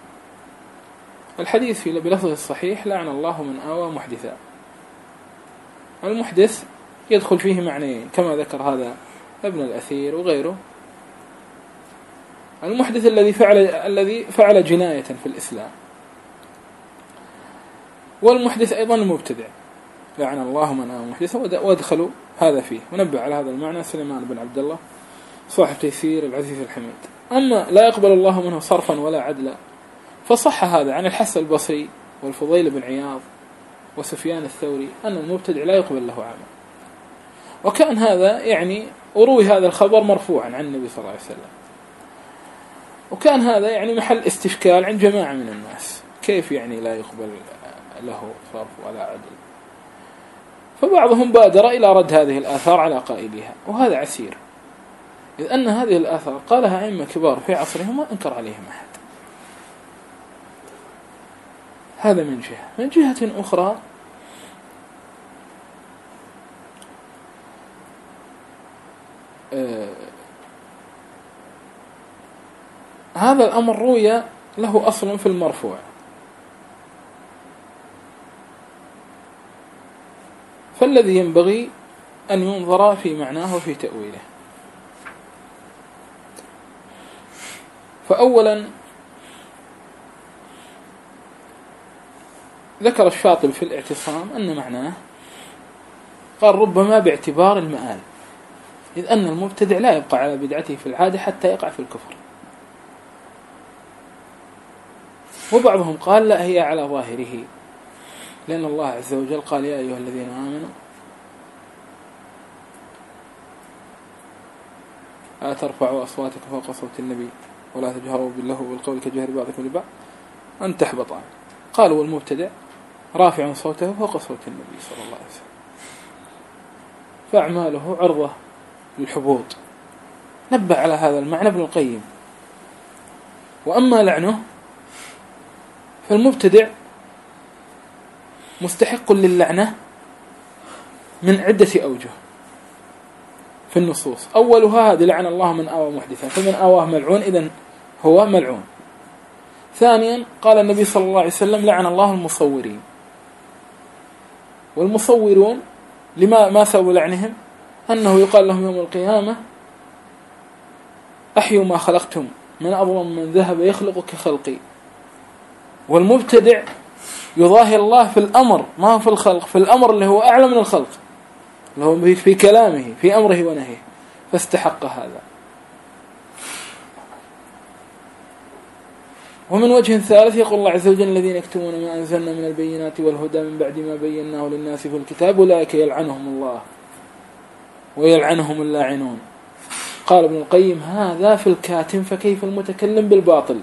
الحديث بلفظه الصحيح لعن الله من آوى محدثا. المحدث يدخل فيه معنيين كما ذكر هذا ابن الأثير وغيره. المحدث الذي فعل جناية في الإسلام، والمحدث أيضا المبتدع لعن الله من آوى محدثا، وادخلوا هذا فيه. ونبه على هذا المعنى سليمان بن عبد الله صاحب تيسير العزيز الحميد. أما لا يقبل الله منه صرفا ولا عدلا فصح هذا عن الحسن البصري والفضيل بن عياض وسفيان الثوري أن المبتدع لا يقبل له عمل. وكان هذا يعني وروي هذا الخبر مرفوعا عن النبي صلى الله عليه وسلم، وكان هذا يعني محل استشكال عند جماعة من الناس، كيف يعني لا يقبل له صرف ولا عدل؟ فبعضهم بادر إلى رد هذه الآثار على قائلها، وهذا عسير، إذ أن هذه الآثار قالها أئمة كبار في عصرهم ما أنكر عليهم أحد. هذا من جهة. من جهة أخرى هذا الأمر روي له أصل في المرفوع، فالذي ينبغي أن ينظر في معناه وفي تأويله. فأولا ذكر الشاطبي في الاعتصام أن معناه قال ربما باعتبار المآل، إذ أن المبتدع لا يبقى على بدعته في العادة حتى يقع في الكفر. وبعضهم قال لا، هي على ظاهره، لأن الله عز وجل قال يا أيها الذين آمنوا لا ترفعوا أصواتكم فوق صوت النبي ولا تجهروا باللهو بالقول كجهر بعضكم لبعض أن تحبط. قالوا والمبتدع رافع صوته فوق صوت النبي صلى الله عليه وسلم، فأعماله عرضة للحبوط. نبه على هذا المعنى ابن القيم. وأما لعنه فالمبتدع مستحق للعنة من عدة أوجه في النصوص. أولها هذه لعن الله من آوى محدثا، فمن آواه ملعون إذن هو ملعون. ثانيا قال النبي صلى الله عليه وسلم لعن الله المصورين. والمصورون ما سبب لعنهم؟ أنه يقال لهم يوم القيامة أحيوا ما خلقتم من أظلم من ذهب يخلق كخلقي. والمبتدع يظاهر الله في الأمر ما في الخلق، في الأمر اللي هو أعلى من الخلق، اللي هو في كلامه في أمره ونهيه، فاستحق هذا. ومن وجه ثالث يقول الله عز وجل الذين يكتمون ما أنزلنا من البينات والهدى من بعد ما بيناه للناس في الكتاب أولئك يلعنهم الله ويلعنهم اللاعنون. قال ابن القيم هذا في الكاتم فكيف المتكلم بالباطل؟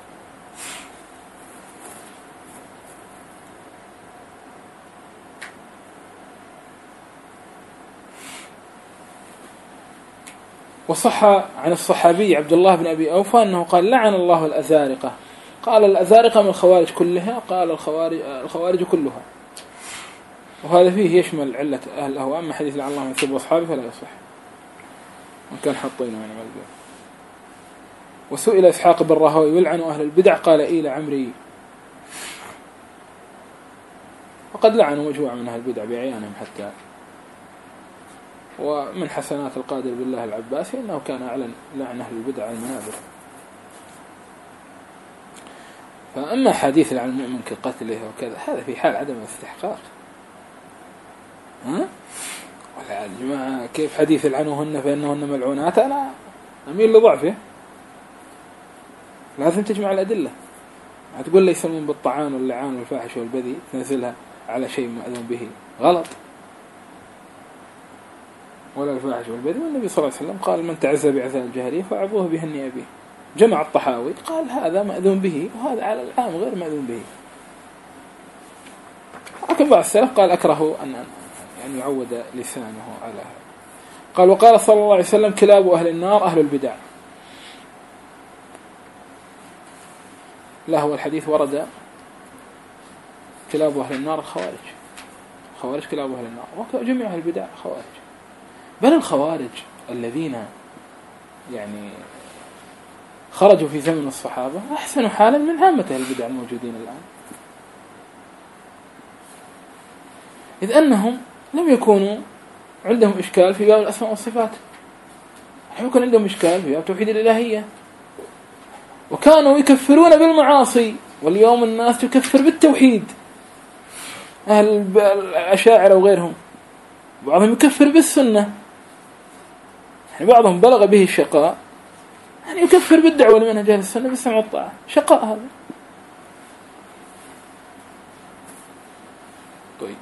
وصح عن الصحابي عبد الله بن أبي أوفى أنه قال لعن الله الأزارقة. قال الأزارقة من الخوارج كلها، قال الخوارج كلها. وهذا فيه يشمل علة أهل الأهواء. أما حديث لعن الله من سب أصحابه فلا يصح، وكان حاطينه يعني ملبوع. وسئل إسحاق بن راهوي يلعن أهل البدع؟ قال إيل عمري. وقد لعنوا مجموعة من أهل البدع بعيانهم حتى ومن حسنات القادر بالله العباسي أنه كان أعلن لعنه البدع المنابر. فأما حديث عن المؤمن كقتله وكذا هذا في حال عدم الاستحقاق. ولا يا جماعة كيف حديث عنهن فإنهن ملعونات؟ أنا أميل لضعفه. لازم تجمع الأدلة. هتقول لي يسمون بالطعان واللعان والفاحش والبذي تنزلها على شيء مأذون به، غلط. ولا الفاحش والبذي، والنبي صلى الله عليه وسلم قال من تعزى بعزاء الجاهلية فأعظوه بهني أبيه. جمع الطحاوي قال هذا مأذون به وهذا على العام غير مأذون به. لكن بعض السلف قال أكره أن يعني يعود لسانه على هذا. قال وقال صلى الله عليه وسلم كلاب أهل النار أهل البدع. لا هو الحديث ورد كلاب أهل النار الخوارج، خوارج كلاب أهل النار، وجميع أهل البدع خوارج. بل الخوارج الذين يعني خرجوا في زمن الصحابة أحسن حالا من عامة أهل البدع الموجودين الآن، إذ أنهم لم يكونوا عندهم إشكال في باب الأسماء والصفات، لم يكن عندهم إشكال في باب توحيد الإلهية، وكانوا يكفرون بالمعاصي. واليوم الناس تكفر بالتوحيد، أهل الأشاعرة وغيرهم، بعضهم يكفر بالسنة، يعني بعضهم بلغ به الشقاء يعني يكفر بالدعوة لمنهج أهل السنة بالسمع والطاعة، شقاء هذا. طيب،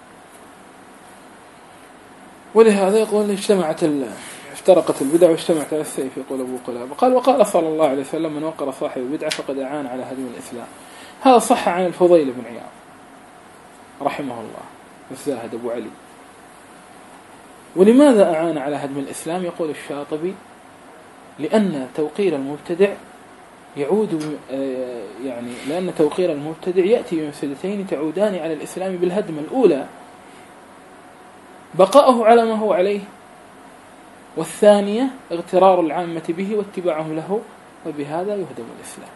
ولهذا يقول افترقت البدع واجتمعت على السيف يقول أبو قلابة. قال وقال صلى الله عليه وسلم من وقر صاحب البدعة فقد أعان على هدم الإسلام. هذا صح عن الفضيل بن عياض رحمه الله والزاهد أبو علي. ولماذا أعان على هدم الإسلام؟ يقول الشاطبي لأن توقير المبتدع يعود يعني لأن توقير المبتدع يأتي بمفسدتين تعودان على الإسلام بالهدم. الأولى بقاؤه على ما هو عليه، والثانية اغترار العامة به واتباعهم له، وبهذا يهدم الإسلام.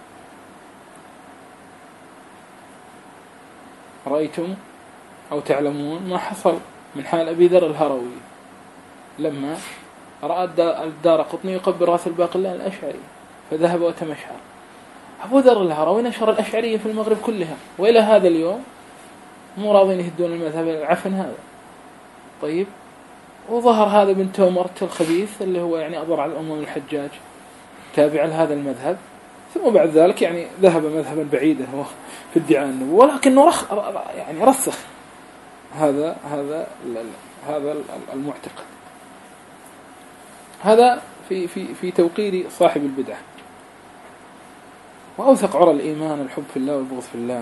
رأيتم أو تعلمون ما حصل من حال أبي ذر الهروي لما رأى الدارقطني يقبل رأس الباقلان الأشعري فذهب وتمشى. أبو ذر الهروي نشر الأشعرية في المغرب كلها، وإلى هذا اليوم مو راضين يهدون المذهب العفن هذا. طيب، وظهر هذا بن تومرت الخبيث اللي هو يعني أضر على الأمم الحجاج تابع لهذا المذهب، ثم بعد ذلك يعني ذهب مذهبا بعيدا هو في ادعاء النبوة، ولكنه يعني رسخ هذا المعتقد. هذا في توقير صاحب البدعة. وأوثق عرى الإيمان الحب في الله والبغض في الله.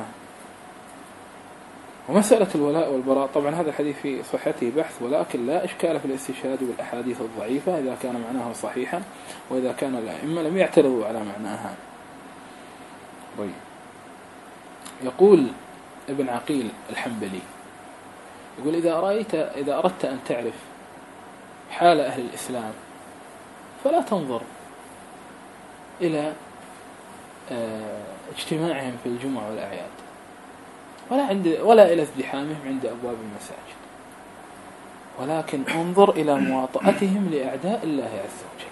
ومسألة الولاء والبراء طبعا هذا الحديث في صحته بحث، ولكن لا إشكال في الاستشهاد بالأحاديث الضعيفة إذا كان معناها صحيحا، وإذا كان الأئمة لم يعترضوا على معناها. طيب، يقول ابن عقيل الحنبلي يقول إذا أردت أن تعرف حال أهل الإسلام فلا تنظر إلى اجتماعهم في الجمعة والأعياد ولا إلى ازدحامهم عند أبواب المساجد، ولكن انظر إلى مواطأتهم لأعداء الله عز وجل،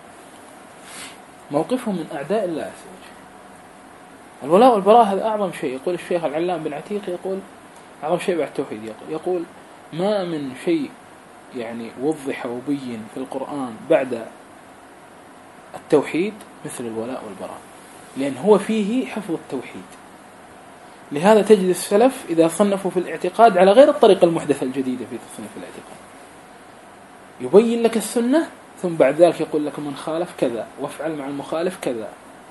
موقفهم من أعداء الله عز وجل. الولاء والبراء هذا أعظم شيء. يقول الشيخ العلام بن عتيق يقول أعظم شيء بعد التوحيد، يقول ما من شيء يعني وضح وبين في القرآن بعد التوحيد مثل الولاء والبراء، لأن هو فيه حفظ التوحيد. لهذا تجد السلف إذا صنفوا في الاعتقاد على غير الطريقة المحدثة الجديدة في تصنيف الاعتقاد، يبين لك السنة ثم بعد ذلك يقول لك من خالف كذا وافعل مع المخالف كذا.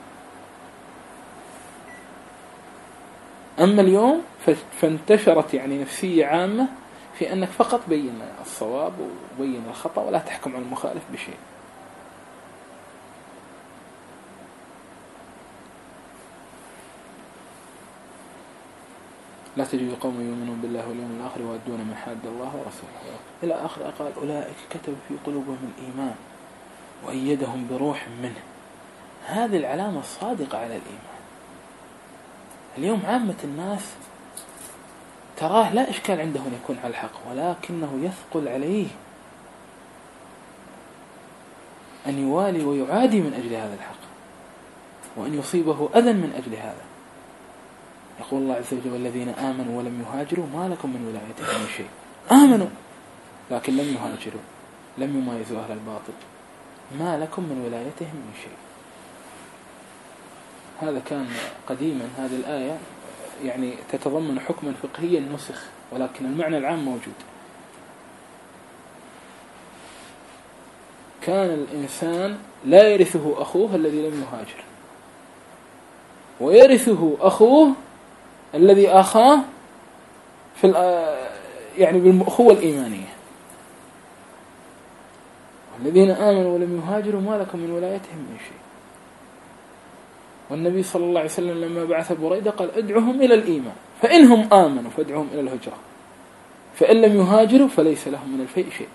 أما اليوم فانتشرت يعني نفسية عامة في أنك فقط بين الصواب وبين الخطأ ولا تحكم على المخالف بشيء. لا تجد قوم يؤمنون بالله واليوم الآخر ويودون من حاد الله ورسوله إلى آخر. قال أولئك كتب في قلوبهم الإيمان وأيدهم بروح منه. هذه العلامة الصادقة على الإيمان. اليوم عامة الناس تراه لا إشكال عنده أن يكون على الحق، ولكنه يثقل عليه أن يوالي ويعادي من أجل هذا الحق، وأن يصيبه أذى من أجل هذا. يقول الله عز وجل: والذين آمنوا ولم يهاجروا ما لكم من ولايتهم من شيء. آمنوا لكن لم يهاجروا، لم يمايزوا أهل الباطل، ما لكم من ولايتهم من شيء. هذا كان قديما. هذه الآية يعني تتضمن حكما فقهيا نسخ، ولكن المعنى العام موجود. كان الإنسان لا يرثه أخوه الذي لم يهاجر، ويرثه أخوه الذي آخاه في يعني بالأخوة الإيمانية. والذين آمنوا ولم يهاجروا ما لكم من ولايتهم من شيء. والنبي صلى الله عليه وسلم لما بعث بريدة قال: ادعهم إلى الإيمان، فإنهم آمنوا فادعهم إلى الهجرة، فإن لم يهاجروا فليس لهم من الفيء شيء،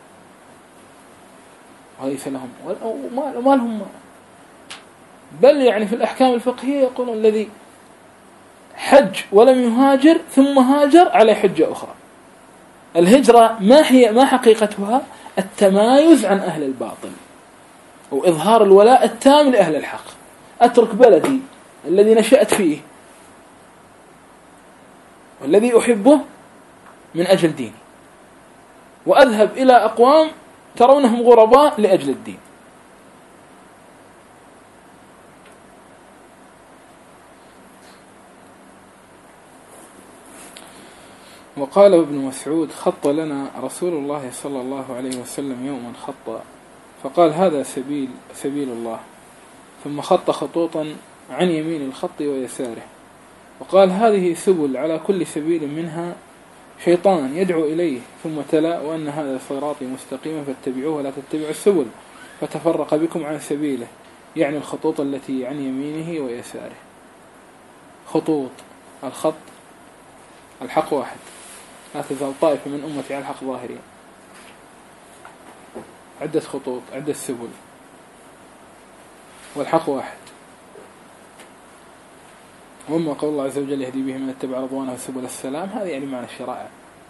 وليس لهم ما لهم. بل يعني في الأحكام الفقهية يقولون: الذي حج ولم يهاجر ثم هاجر على حجة أخرى. الهجرة ما حقيقتها؟ التمايز عن أهل الباطل وإظهار الولاء التام لأهل الحق. أترك بلدي الذي نشأت فيه والذي أحبه من أجل ديني، وأذهب إلى أقوام ترونهم غرباء لأجل الدين. وقال ابن مسعود: خط لنا رسول الله صلى الله عليه وسلم يوما خطا، فقال: هذا سبيل الله، ثم خط خطوطا عن يمين الخط ويساره، وقال: هذه سبل، على كل سبيل منها شيطان يدعو إليه، ثم تلا: وأن هذا صراطي مستقيما فاتبعوه ولا تتبعوا السبل فتفرق بكم عن سبيله، يعني الخطوط التي عن يمينه ويساره. خطوط الخط، الحق واحد، لا تزال طائفة من أمتي على الحق ظاهرين. عدة خطوط، عدة سبل، والحق واحد. وأما قول الله عز وجل: يهدي به من اتبع رضوانه سبل السلام، هذا يعني معنى الشرائع.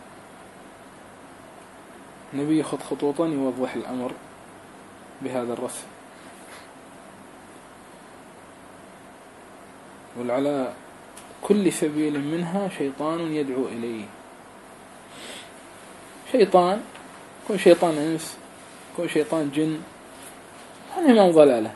النبي يخط خطوطا يوضح الأمر بهذا الرسم. وعلى كل سبيل منها شيطان يدعو إليه. شيطان، كون شيطان إنس، كون شيطان جن، هذا من ضلاله.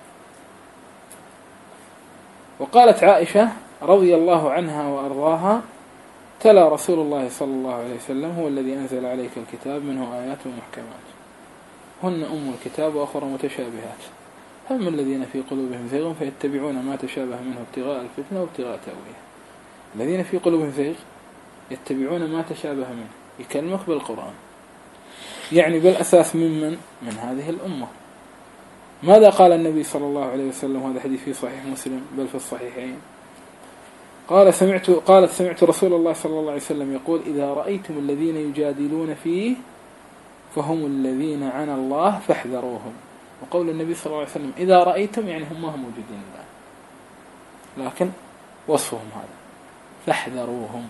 وقالت عائشة رضي الله عنها وأرضاها: تلا رسول الله صلى الله عليه وسلم: هو الذي أنزل عليك الكتاب منه آيات محكمات هن أم الكتاب وأخرى متشابهات، هم الذين في قلوبهم زيغ فيتبعون ما تشابه منه ابتغاء الفتنة وابتغاء تأويله. الذين في قلوبهم زيغ يتبعون ما تشابه منه، يكلمك بالقرآن، يعني بالأساس من هذه الأمة. ماذا قال النبي صلى الله عليه وسلم؟ هذا حديث في صحيح مسلم بل في الصحيحين. قالت: سمعت رسول الله صلى الله عليه وسلم يقول: إذا رأيتم الذين يجادلون فيه فهم الذين عنى الله فاحذروهم. وقول النبي صلى الله عليه وسلم إذا رأيتم، يعني هم موجودين الآن، لكن وصفهم هذا: فاحذروهم.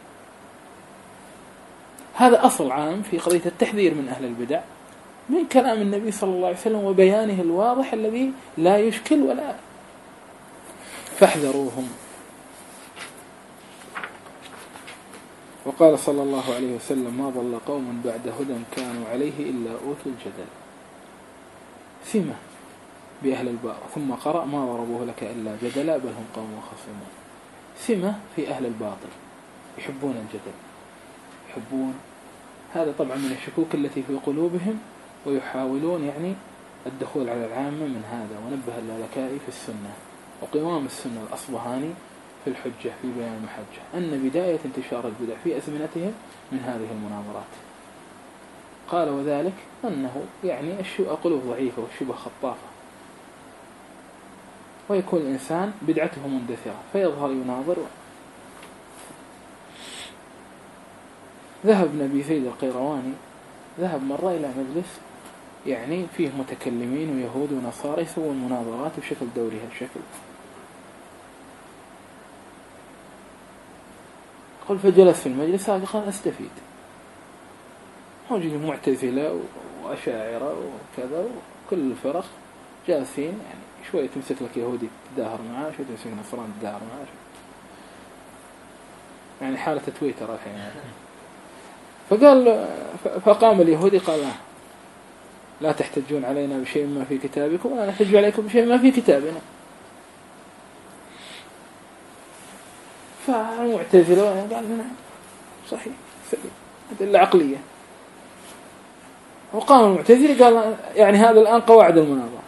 هذا أصل عام في قضية التحذير من أهل البدع، من كلام النبي صلى الله عليه وسلم وبيانه الواضح الذي لا يشكل ولا. فاحذروهم. وقال صلى الله عليه وسلم: ما ضل قوم بعد هدى كانوا عليه إلا أوتوا الجدل. سمة بأهل الباطل. ثم قرأ: ما ضربوه لك إلا جدلا بل هم قوم خصمون. سمة في أهل الباطل، يحبون الجدل، يحبون هذا طبعا من الشكوك التي في قلوبهم، ويحاولون يعني الدخول على العامة من هذا. ونبه اللالكائي في السنة وقوام السنة الأصبهاني في الحجة في بيان المحجة أن بداية انتشار البدع في أزمنتهم من هذه المناظرات. قال: وذلك أنه يعني القلوب ضعيفة والشبه خطافة، ويكون الإنسان بدعته مندثرة فيظهر يناظر. ذهب ابن أبي زيد القيرواني، ذهب مرة إلى مجلس يعني فيه متكلمين ويهود ونصارى يسوون مناظرات بشكل دوري هالشكل. قل: فجلس في المجلس هذا قال: أستفيد. موجود معتزلة وأشاعرة وكذا كل الفرق جالسين يعني شوية تمسك لك يهودي تداهر معاه، شوية تمسك نصراني تداهر معاه، يعني حالة تويتر الحين يعني. فقال فقام اليهودي قال لا تحتجون علينا بشيء ما في كتابكم ولا نحتج عليكم بشيء ما في كتابنا. فالمعتزلة قال نعم صحيح سليم، هذه العقلية. وقام المعتزلة قال يعني هذا الآن قواعد المناظرة.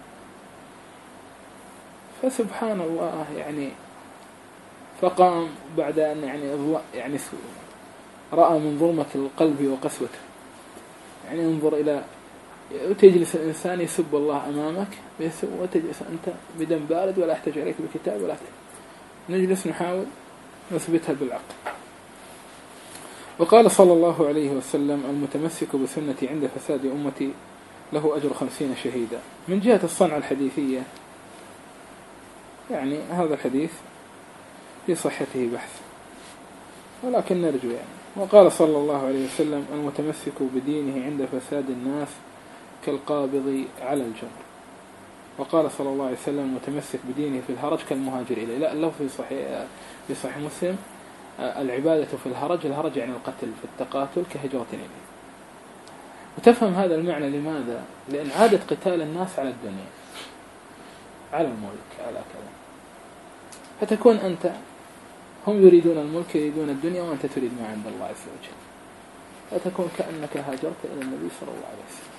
فسبحان الله يعني فقام بعد أن يعني رأى من ظلمة القلب وقسوته، يعني انظر إلى تجلس الإنسان يسب الله أمامك وتجلس أنت بدم بارد ولا أحتاج عليك بكتاب ولا أحتاج. نجلس نحاول نثبتها بالعقل. وقال صلى الله عليه وسلم المتمسك بسنتي عند فساد أمتي له أجر 50 شهيدا. من جهة الصنعة الحديثية يعني هذا الحديث في صحته بحث، ولكن نرجو يعني. وقال صلى الله عليه وسلم المتمسك بدينه عند فساد الناس كالقابض على الجمر. وقال صلى الله عليه وسلم المتمسك بدينه في الهرج كالمهاجر إليه. لا اللفظ في صحيح مسلم العبادة في الهرج يعني القتل في التقاتل كهجرة إليه. وتفهم هذا المعنى لماذا؟ لأن عادة قتال الناس على الدنيا، على الملك، على كذا، فتكون أنت هم يريدون الملك يريدون الدنيا وأنت تريد ما عند الله عز وجل، فتكون كأنك هاجرت إلى النبي صلى الله عليه وسلم.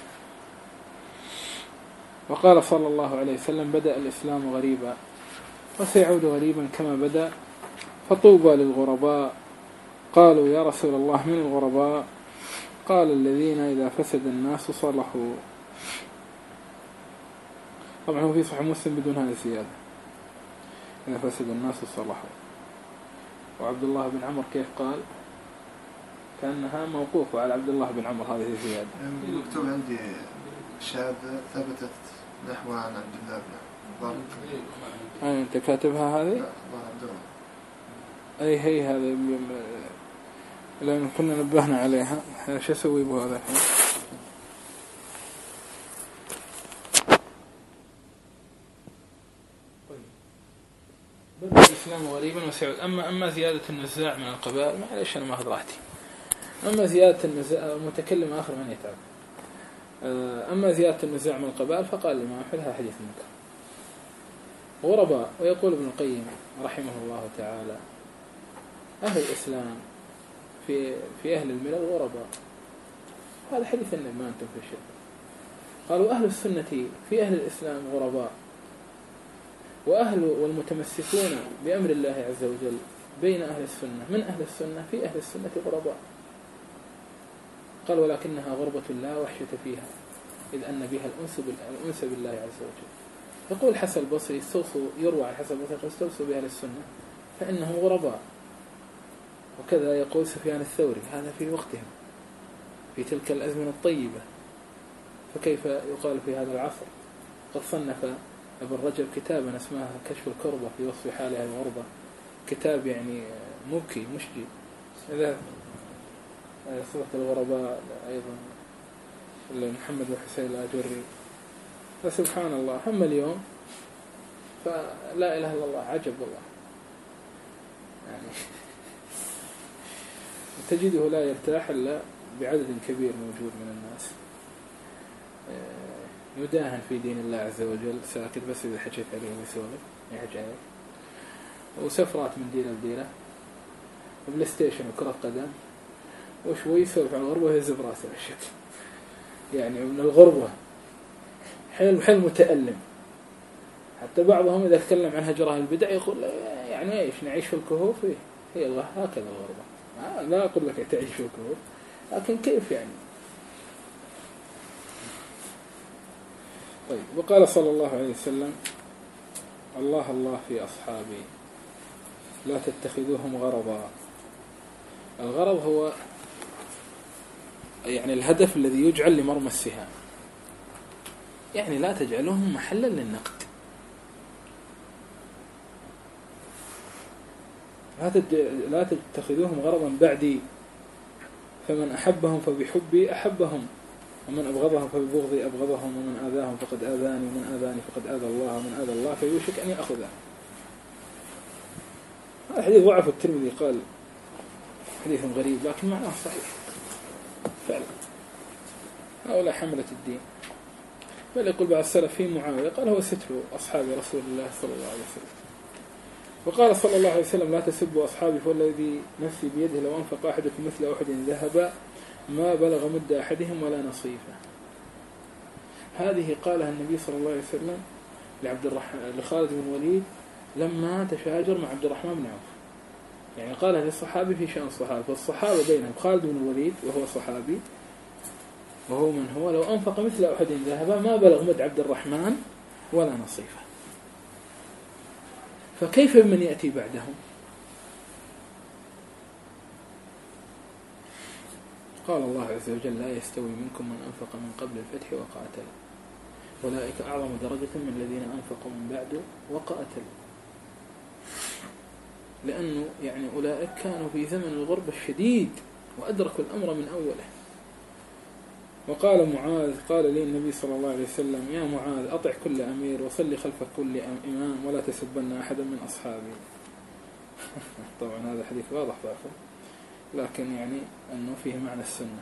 وقال صلى الله عليه وسلم بدأ الإسلام غريبا وسيعود غريبا كما بدأ فطوبى للغرباء. قالوا يا رسول الله من الغرباء؟ قال الذين إذا فسد الناس صلحوا. طبعا هو في صحيح مسلم بدون هذه الزيادة، إذا فسد الناس صلحوا. وعبد الله بن عمر كيف قال؟ كأنها موقوفة على عبد الله بن عمر هذه الزيادة. مكتوب عندي شهادة ثبتت نحو عن عبد الله بن عمر. أنت كاتبها هذه؟ لا الله أي هي هذا لأن كنا نبهنا عليها. شو أسوي بهذا الحين؟ بدأ الإسلام غريبا وسيعود. أما زيادة النزاع من القبائل معليش أنا ما أخذ راحتي. أما زيادة النزاع متكلم آخر من يتعب. أما زيادة النزاع من القبائل فقال الإمام أحمد هذا حديث منكر. غرباء. ويقول ابن القيم رحمه الله تعالى أهل الإسلام في أهل الملل غرباء. هذا حديث النبي ما أنتم في شيء. قالوا أهل السنة في أهل الإسلام غرباء، وأهل والمتمسكون بأمر الله عز وجل بين أهل السنة من أهل السنة في أهل السنة غرباء. قال ولكنها غربة لا وحشة فيها إذ أن بها الأنس بالله عز وجل. يقول حسن البصري يروى عن حسن البصري استوصوا بأهل السنة فإنهم غرباء. وكذا يقول سفيان الثوري هذا في وقتهم في تلك الأزمنة الطيبة، فكيف يقال في هذا العصر؟ قد صنف ابن رجب كتابا اسمها كشف الكربة في وصف حالها الغربة، كتاب يعني مبكي مشجي. إذا صورة الغرباء أيضا محمد وحسين الآجري. فسبحان الله هم اليوم فلا إله إلا الله عجب والله يعني تجده لا يرتاح إلا بعدد كبير موجود من الناس يداهن في دين الله عز وجل ساكت بس إذا حكيت عليه ويسولف يحكي عليه، وسفرات من دينه لدينه، وبلاي ستيشن وكرة قدم، وشوي يسولف عن الغربة ويهز براسه بالشكل يعني من الغربة حيل متألم. حتى بعضهم إذا تكلم عن هجرة البدع يقول يعني إيش نعيش في الكهوف؟ هي هكذا الغربة. لا أقول لك تعيش في الكهوف، لكن كيف يعني؟ طيب. وقال صلى الله عليه وسلم الله الله في أصحابي لا تتخذوهم غرضا. الغرض هو يعني الهدف الذي يجعل لمرمى السهام، يعني لا تجعلهم محلا للنقد. لا تتخذوهم غرضا بعدي فمن أحبهم فبحبي أحبهم ومن أبغضهم فببغضي أبغضهم، ومن آذاهم فقد آذاني، ومن آذاني فقد آذى الله، ومن آذى الله فيوشك أن يأخذه. هذا الحديث ضعف الترمذي، قال حديث غريب، لكن معناه صحيح فعلا. هؤلاء حملة الدين. بل يقول بعض السلف في معاوية قال هو ستر أصحاب رسول الله صلى الله عليه وسلم. وقال صلى الله عليه وسلم لا تسبوا أصحابي فوالذي نفسي بيده لو أنفق أحدكم مثل أحد ذهب ما بلغ مد أحدهم ولا نصيفه. هذه قالها النبي صلى الله عليه وسلم لخالد بن الوليد لما تشاجر مع عبد الرحمن بن عوف. يعني قالها للصحابي في شأن الصحابة، فالصحابة بينهم خالد بن الوليد وهو صحابي وهو من هو لو أنفق مثل أحد ذهب ما بلغ مد عبد الرحمن ولا نصيفه. فكيف بمن يأتي بعدهم؟ قال الله عز وجل لا يستوي منكم من أنفق من قبل الفتح وقاتل أولئك أعظم درجة من الذين أنفقوا من بعد وقاتلوا. لأنه يعني أولئك كانوا في زمن الغربة الشديد وأدركوا الأمر من أوله. وقال معاذ قال لي النبي صلى الله عليه وسلم يا معاذ أطع كل أمير وصلي خلف كل إمام ولا تسبن أحدا من أصحابي. طبعا هذا حديث واضح ضعفه، لكن يعني أنه فيه معنى السنة.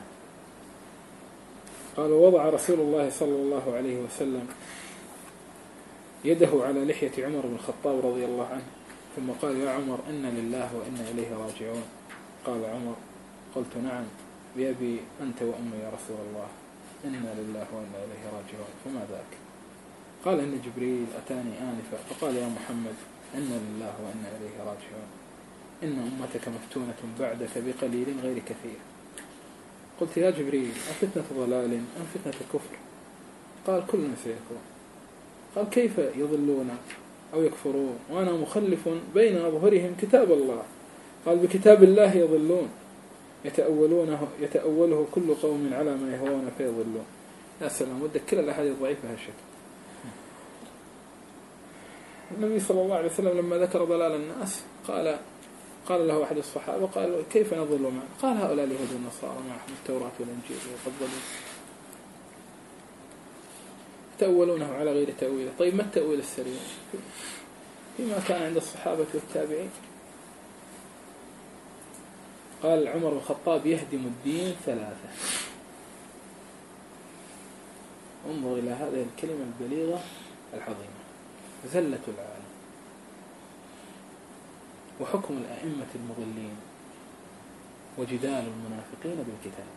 قال وضع رسول الله صلى الله عليه وسلم يده على لحية عمر بن الخطاب رضي الله عنه ثم قال يا عمر إنا لله وإنا إليه راجعون. قال عمر قلت نعم بأبي أنت وأمي يا رسول الله إنا لله وإنا إليه راجعون. فما ذاك؟ قال إن جبريل أتاني آنفا فقال يا محمد إنا لله وإنا إليه راجعون إن أمتك مفتونة بعدك بقليل غير كثير. قلت يا جبريل أفتنة ضلال أم فتنة كفر؟ قال كلنا سيكون. قال كيف يضلون أو يكفرون وأنا مخلف بين أظهرهم كتاب الله؟ قال بكتاب الله يضلون يتأوله كل قوم على ما يهوون فيضلون. يا سلام، ودك كل الأحاديث ضعيفة هالشكل. النبي صلى الله عليه وسلم لما ذكر ضلال الناس قال له أحد الصحابة قال كيف نضل معه؟ قال هؤلاء اليهود والنصارى معهم التوراة والإنجيل وقد ضلوا تأولونه على غير تأويله. طيب ما التأويل السليم فيما كان عند الصحابة والتابعين؟ قال عمر بن الخطاب يهدم الدين ثلاثة. انظر إلى هذه الكلمة البليغة العظيمة: زلة العالم، وحكم الأئمة المضلين، وجدال المنافقين بالكتاب.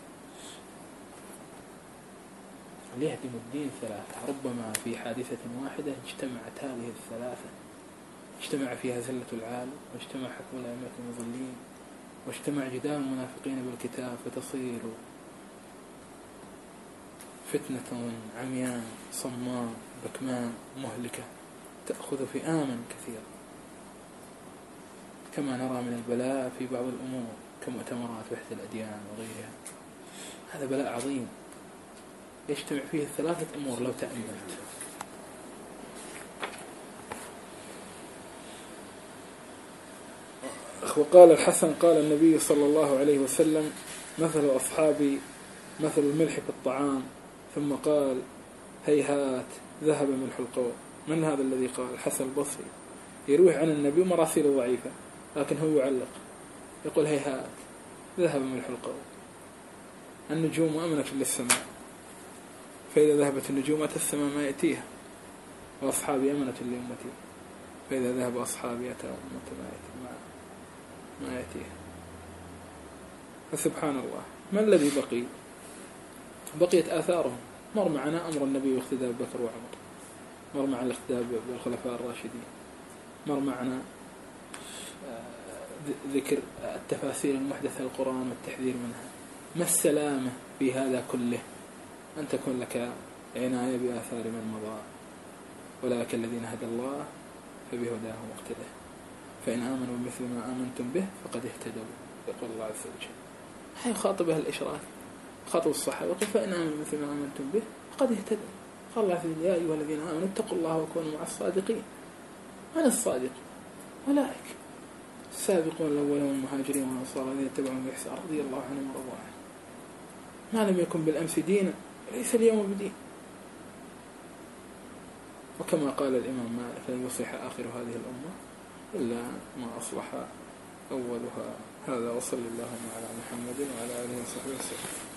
ليهدم الدين ثلاثة. ربما في حادثة واحدة اجتمعت هذه الثلاثة، اجتمع فيها زلة العالم، واجتمع حكم الأئمة المضلين، واجتمع جدال المنافقين بالكتاب، فتصير فتنة عمياء صماء بكمان مهلكة تأخذ فئاما كثيرا، كما نرى من البلاء في بعض الأمور كمؤتمرات وحدة الأديان وغيرها. هذا بلاء عظيم يجتمع فيه ثلاثة أمور لو تأملت. وقال الحسن قال النبي صلى الله عليه وسلم مثل أصحابي مثل الملح في الطعام، ثم قال هيهات ذهب ملح القوم. من هذا الذي قال؟ الحسن البصري يروي عن النبي مراسيل ضعيفة، لكن هو يعلق يقول هيهات ذهب ملح القوم. النجوم أمنة للسماء، فإذا ذهبت النجوم أتى السماء ما يأتيها، وأصحابي أمنة لأمتي، فإذا ذهب أصحابي أتى أمة ما يأتيها. فسبحان الله، ما الذي بقي؟ بقيت آثارهم. مر معنا أمر النبي واقتداء بكر وعمر، مر معنا الاقتداء بالخلفاء الراشدين، مر معنا ذكر التفاسير المحدثة للقرآن والتحذير منها. ما السلامة في هذا كله؟ أن تكون لك عناية بآثار من مضى. أولئك الذين هدى الله فبهداه مقتده، فإن آمنوا بمثل ما آمنتم به فقد اهتدوا. يقول الله عز وجل. هاي خاطبها الإشراف، خاطب الصحابة فإن آمنوا بمثل ما آمنتم به فقد اهتدوا. قال الله عز وجل يا أيها الذين آمنوا اتقوا الله وكونوا مع الصادقين. من الصادق؟ أولئك السابقون الأولون المهاجرين والأنصار الذين اتبعهم بإحسان رضي الله عنهم ورضوا عنه. ما لم يكن بالأمس دينا ليس اليوم بدين. وكما قال الإمام مالك لن يصلح آخر هذه الأمة إلا ما أصلح أولها. هذا وصلى اللهم على محمد وعلى آله وصحبه وسلم.